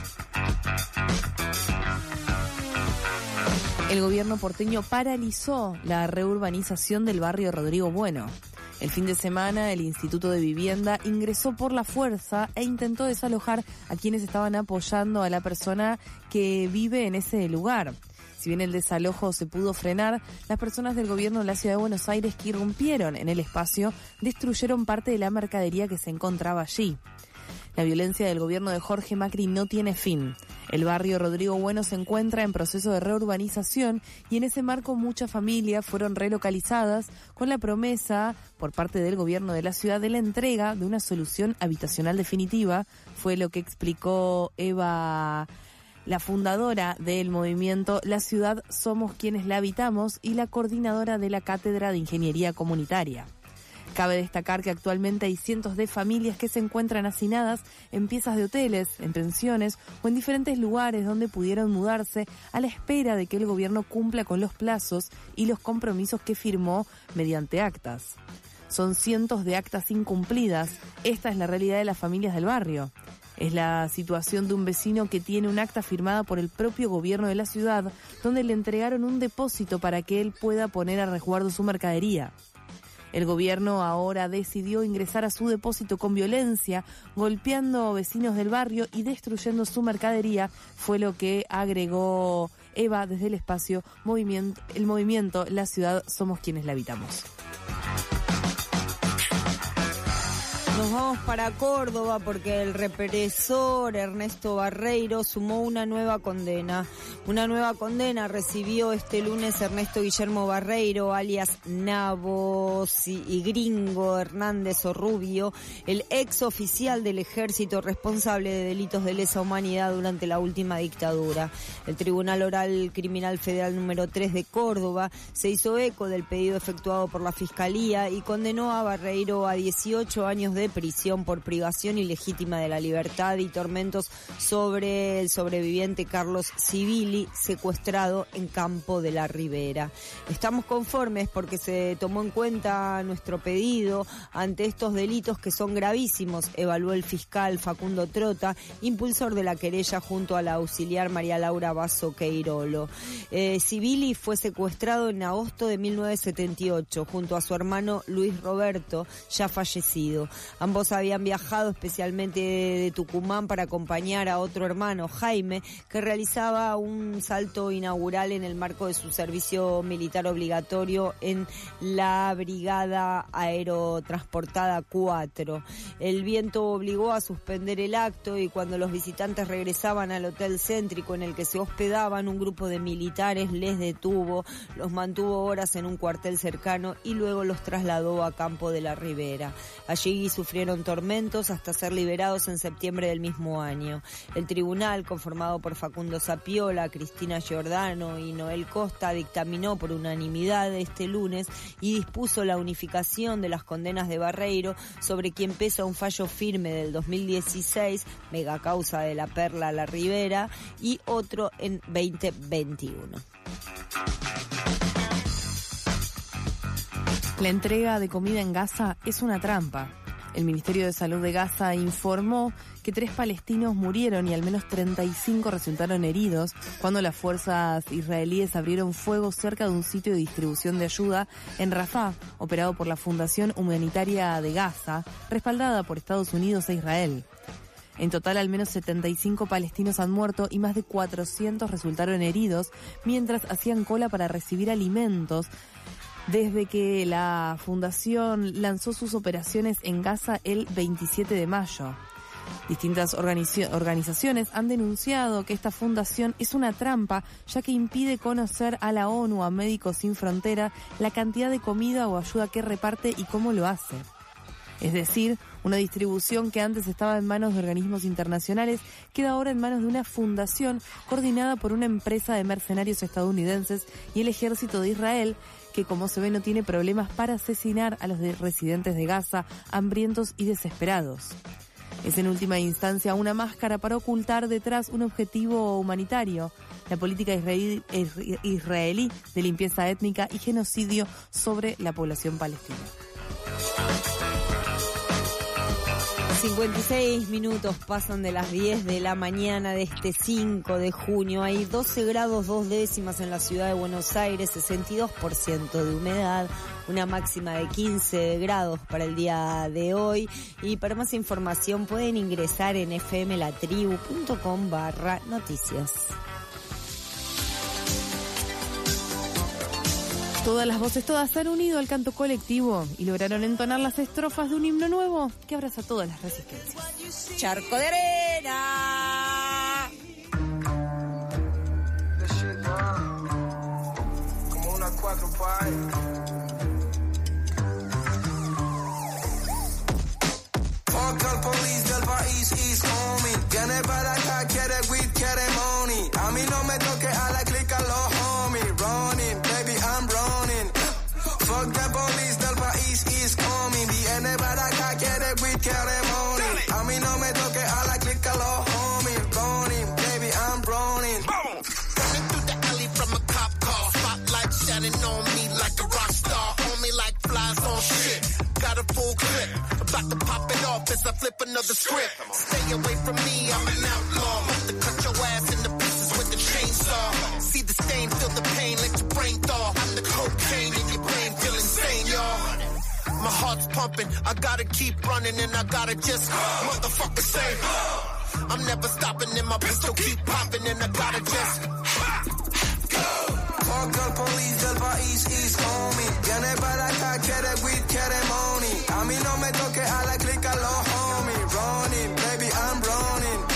El gobierno porteño paralizó la reurbanización del barrio Rodrigo Bueno. El fin de semana, el Instituto de Vivienda ingresó por la fuerza e intentó desalojar a quienes estaban apoyando a la persona que vive en ese lugar. Si bien el desalojo se pudo frenar, las personas del gobierno de la Ciudad de Buenos Aires que irrumpieron en el espacio destruyeron parte de la mercadería que se encontraba allí. La violencia del gobierno de Jorge Macri no tiene fin. El barrio Rodrigo Bueno se encuentra en proceso de reurbanización y en ese marco muchas familias fueron relocalizadas con la promesa por parte del gobierno de la ciudad de la entrega de una solución habitacional definitiva. Fue lo que explicó Eva, la fundadora del movimiento La Ciudad Somos Quienes la Habitamos y la coordinadora de la Cátedra de Ingeniería Comunitaria. Cabe destacar que actualmente hay cientos de familias que se encuentran hacinadas en piezas de hoteles, en pensiones o en diferentes lugares donde pudieron mudarse a la espera de que el gobierno cumpla con los plazos y los compromisos que firmó mediante actas. Son cientos de actas incumplidas. Esta es la realidad de las familias del barrio. Es la situación de un vecino que tiene un acta firmada por el propio gobierno de la ciudad, donde le entregaron un depósito para que él pueda poner a resguardo su mercadería. El gobierno ahora decidió ingresar a su depósito con violencia, golpeando vecinos del barrio y destruyendo su mercadería, fue lo que agregó Eva desde el espacio el movimiento La Ciudad Somos Quienes la Habitamos. Nos vamos para Córdoba porque el represor Ernesto Barreiro sumó una nueva condena. Una nueva condena recibió este lunes Ernesto Guillermo Barreiro, alias Nabo y Gringo Hernández o Rubio, el ex oficial del ejército responsable de delitos de lesa humanidad durante la última dictadura. El Tribunal Oral Criminal Federal número 3 de Córdoba se hizo eco del pedido efectuado por la Fiscalía y condenó a Barreiro a 18 años de prisión por privación ilegítima de la libertad y tormentos sobre el sobreviviente Carlos Civili, secuestrado en Campo de la Ribera. Estamos conformes porque se tomó en cuenta nuestro pedido ante estos delitos que son gravísimos, evaluó el fiscal Facundo Trota, impulsor de la querella junto a la auxiliar María Laura Basso Queirolo. Civili fue secuestrado en agosto de 1978 junto a su hermano Luis Roberto, ya fallecido. Ambos habían viajado especialmente de Tucumán para acompañar a otro hermano, Jaime, que realizaba un salto inaugural en el marco de su servicio militar obligatorio en la Brigada Aerotransportada 4. El viento obligó a suspender el acto y cuando los visitantes regresaban al hotel céntrico en el que se hospedaban, un grupo de militares les detuvo, los mantuvo horas en un cuartel cercano y luego los trasladó a Campo de la Ribera. Allí sufrieron tormentos hasta ser liberados en septiembre del mismo año. El tribunal, conformado por Facundo Sapiola, Cristina Giordano y Noel Costa, dictaminó por unanimidad este lunes y dispuso la unificación de las condenas de Barreiro, sobre quien pesa un fallo firme del 2016, mega causa de la Perla a la Ribera, y otro en 2021. La entrega de comida en Gaza es una trampa. El Ministerio de Salud de Gaza informó que 3 palestinos murieron y al menos 35 resultaron heridos cuando las fuerzas israelíes abrieron fuego cerca de un sitio de distribución de ayuda en Rafah, operado por la Fundación Humanitaria de Gaza, respaldada por Estados Unidos e Israel. En total, al menos 75 palestinos han muerto y más de 400 resultaron heridos mientras hacían cola para recibir alimentos desde que la fundación lanzó sus operaciones en Gaza el 27 de mayo. Distintas organizaciones han denunciado que esta fundación es una trampa, ya que impide conocer a la ONU, a Médicos Sin Frontera, la cantidad de comida o ayuda que reparte y cómo lo hace. Es decir, una distribución que antes estaba en manos de organismos internacionales queda ahora en manos de una fundación coordinada por una empresa de mercenarios estadounidenses y el ejército de Israel, que como se ve no tiene problemas para asesinar a los residentes de Gaza, hambrientos y desesperados. Es en última instancia una máscara para ocultar detrás un objetivo humanitario, la política israelí de limpieza étnica y genocidio sobre la población palestina. 56 minutos pasan de las 10 de la mañana de este 5 de junio. Hay 12 grados 2 décimas en la ciudad de Buenos Aires, 62% de humedad, una máxima de 15 grados para el día de hoy. Y para más información pueden ingresar en fmlatribu.com/noticias. Todas las voces, todas se han unido al canto colectivo y lograron entonar las estrofas de un himno nuevo que abraza todas las resistencias. Charco de arena. Como una 4 Fuck al police del país East homie. Viene para acá, quiere weed, quiere money. A mí no me toque a la clica los homies. Running, baby, I'm running. Fuck the police del país East homie. Viene para acá, quiere weed, quiere money. A mí no me toque a la clica los homies. Running, baby, I'm running. Running through the alley from a cop car. Spotlight shining on me like a rock star. On me like flies on shit. Got a full clip. About to pop it off as I flip another script. Stay away from me, I'm an outlaw. About to cut your ass into pieces with the chainsaw. See the stain, feel the pain, let your brain thaw. I'm the cocaine in your brain, feel insane, y'all. My heart's pumping, I gotta keep running and I gotta just motherfucker say I'm never stopping and my pistol keep popping and I gotta just Fuck al police del país East homie. Viene para acá, quiere weed, quiere money. A mí no me toque a la clica los homies. Running, baby, I'm running.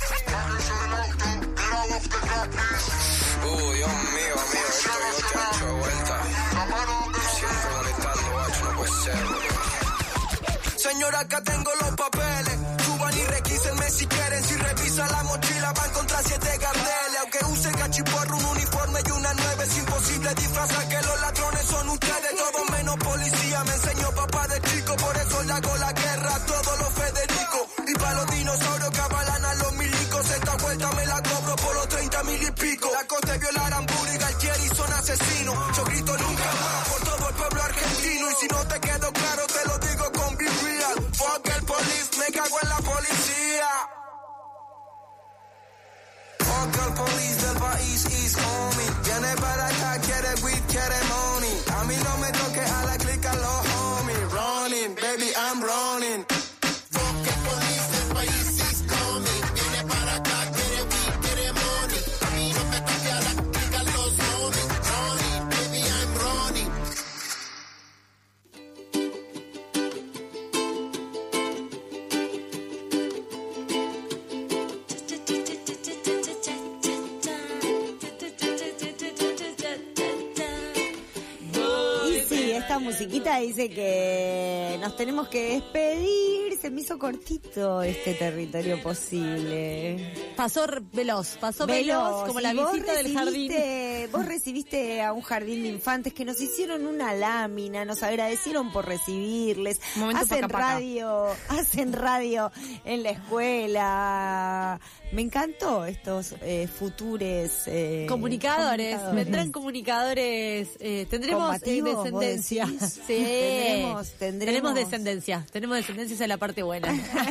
Dios mío, amigo, esto yo te he hecho vuelta. Siempre molestando, guacho, no puede ser. Señora, acá tengo los papeles. Suban y requísenme si quieren. Si revisa la mochila va a encontrar 7 carteles. Aunque use cachiporro, un uniforme y una 9, es imposible disfrazar que los ladrones son ustedes. Todo menos policía, me enseñó papá de chico. Por eso le hago la guerra a todos los Federico. Y para los dinosaurios que avalan a los milicos. Esta vuelta me la cobro por los 30,000 y pico. La cosa es violar a Hamburgo y Galtieri son asesinos. Yo grito nunca más por todo el pueblo argentino. Y si no te quedó claro, te lo digo con Be Real. Fuck el police, me cago en la policía. Fuck al police del país East homie. Viene para acá, quiere weed, quiere money. A mí no me toque a la clica los homies. Running, baby, I'm running. musiquita dice que nos tenemos que despedir. Se me hizo cortito este territorio posible. Pasó veloz, como la visita del jardín. Vos recibiste a un jardín de infantes que nos hicieron una lámina, nos agradecieron por recibirles. Hacen radio en la escuela. Me encantó estos futuros comunicadores. Vendrán comunicadores. Tendremos descendencia. Sí. Tenemos descendencia. Tenemos descendencia, esa es la parte buena.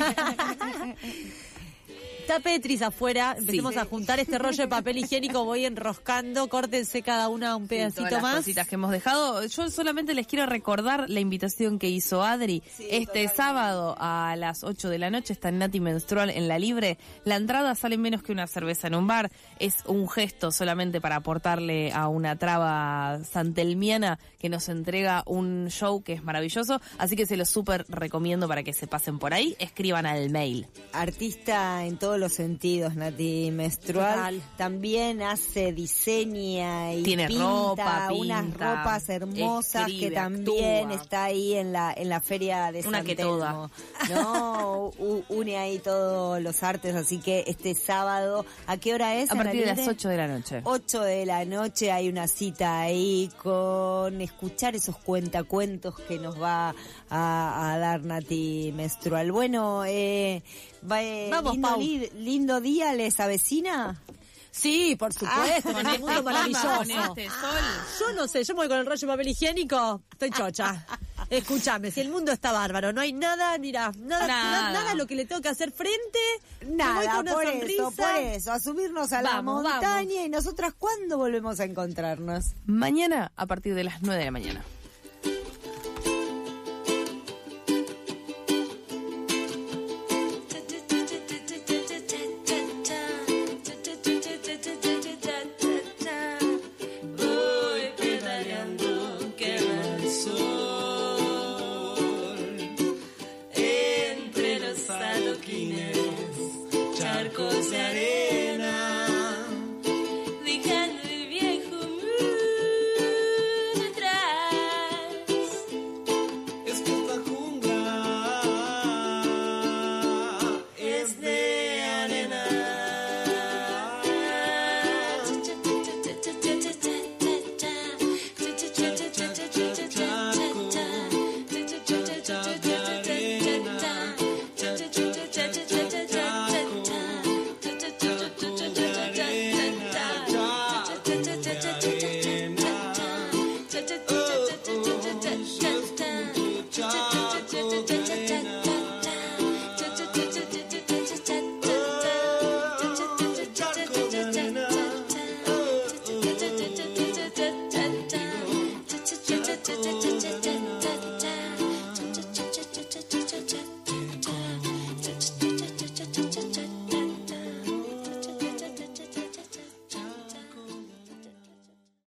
Está Petris afuera, empecemos a juntar este rollo de papel higiénico, voy enroscando, córtense cada una un pedacito todas más. Las cositas que hemos dejado. Yo solamente les quiero recordar la invitación que hizo Adri sábado a las 8 de la noche, está en Nati Menstrual en La Libre. La entrada sale menos que una cerveza en un bar, es un gesto solamente para aportarle a una traba santelmiana que nos entrega un show que es maravilloso, así que se lo súper recomiendo para que se pasen por ahí, escriban al mail. Artista en todos los sentidos, Nati Menstrual. Total. También diseña y tiene pinta unas ropas hermosas, escribe, que también está ahí en la feria de San Telmo. ¿No? Une ahí todos los artes, así que este sábado, ¿a qué hora es? A partir de las 8 de la noche. 8 de la noche hay una cita ahí con escuchar esos cuentacuentos que nos va a dar Nati Menstrual. Bueno, vamos, lindo día, ¿les avecina? Sí, por supuesto, con el mundo maravilloso. Con este sol. Yo no sé, yo me voy con el rollo de papel higiénico, estoy chocha. Escúchame, si el mundo está bárbaro, no hay nada, mira, nada a lo que le tengo que hacer frente. Nada, por eso, a subirnos a la montaña. Y nosotras, ¿cuándo volvemos a encontrarnos? Mañana, a partir de las 9 de la mañana.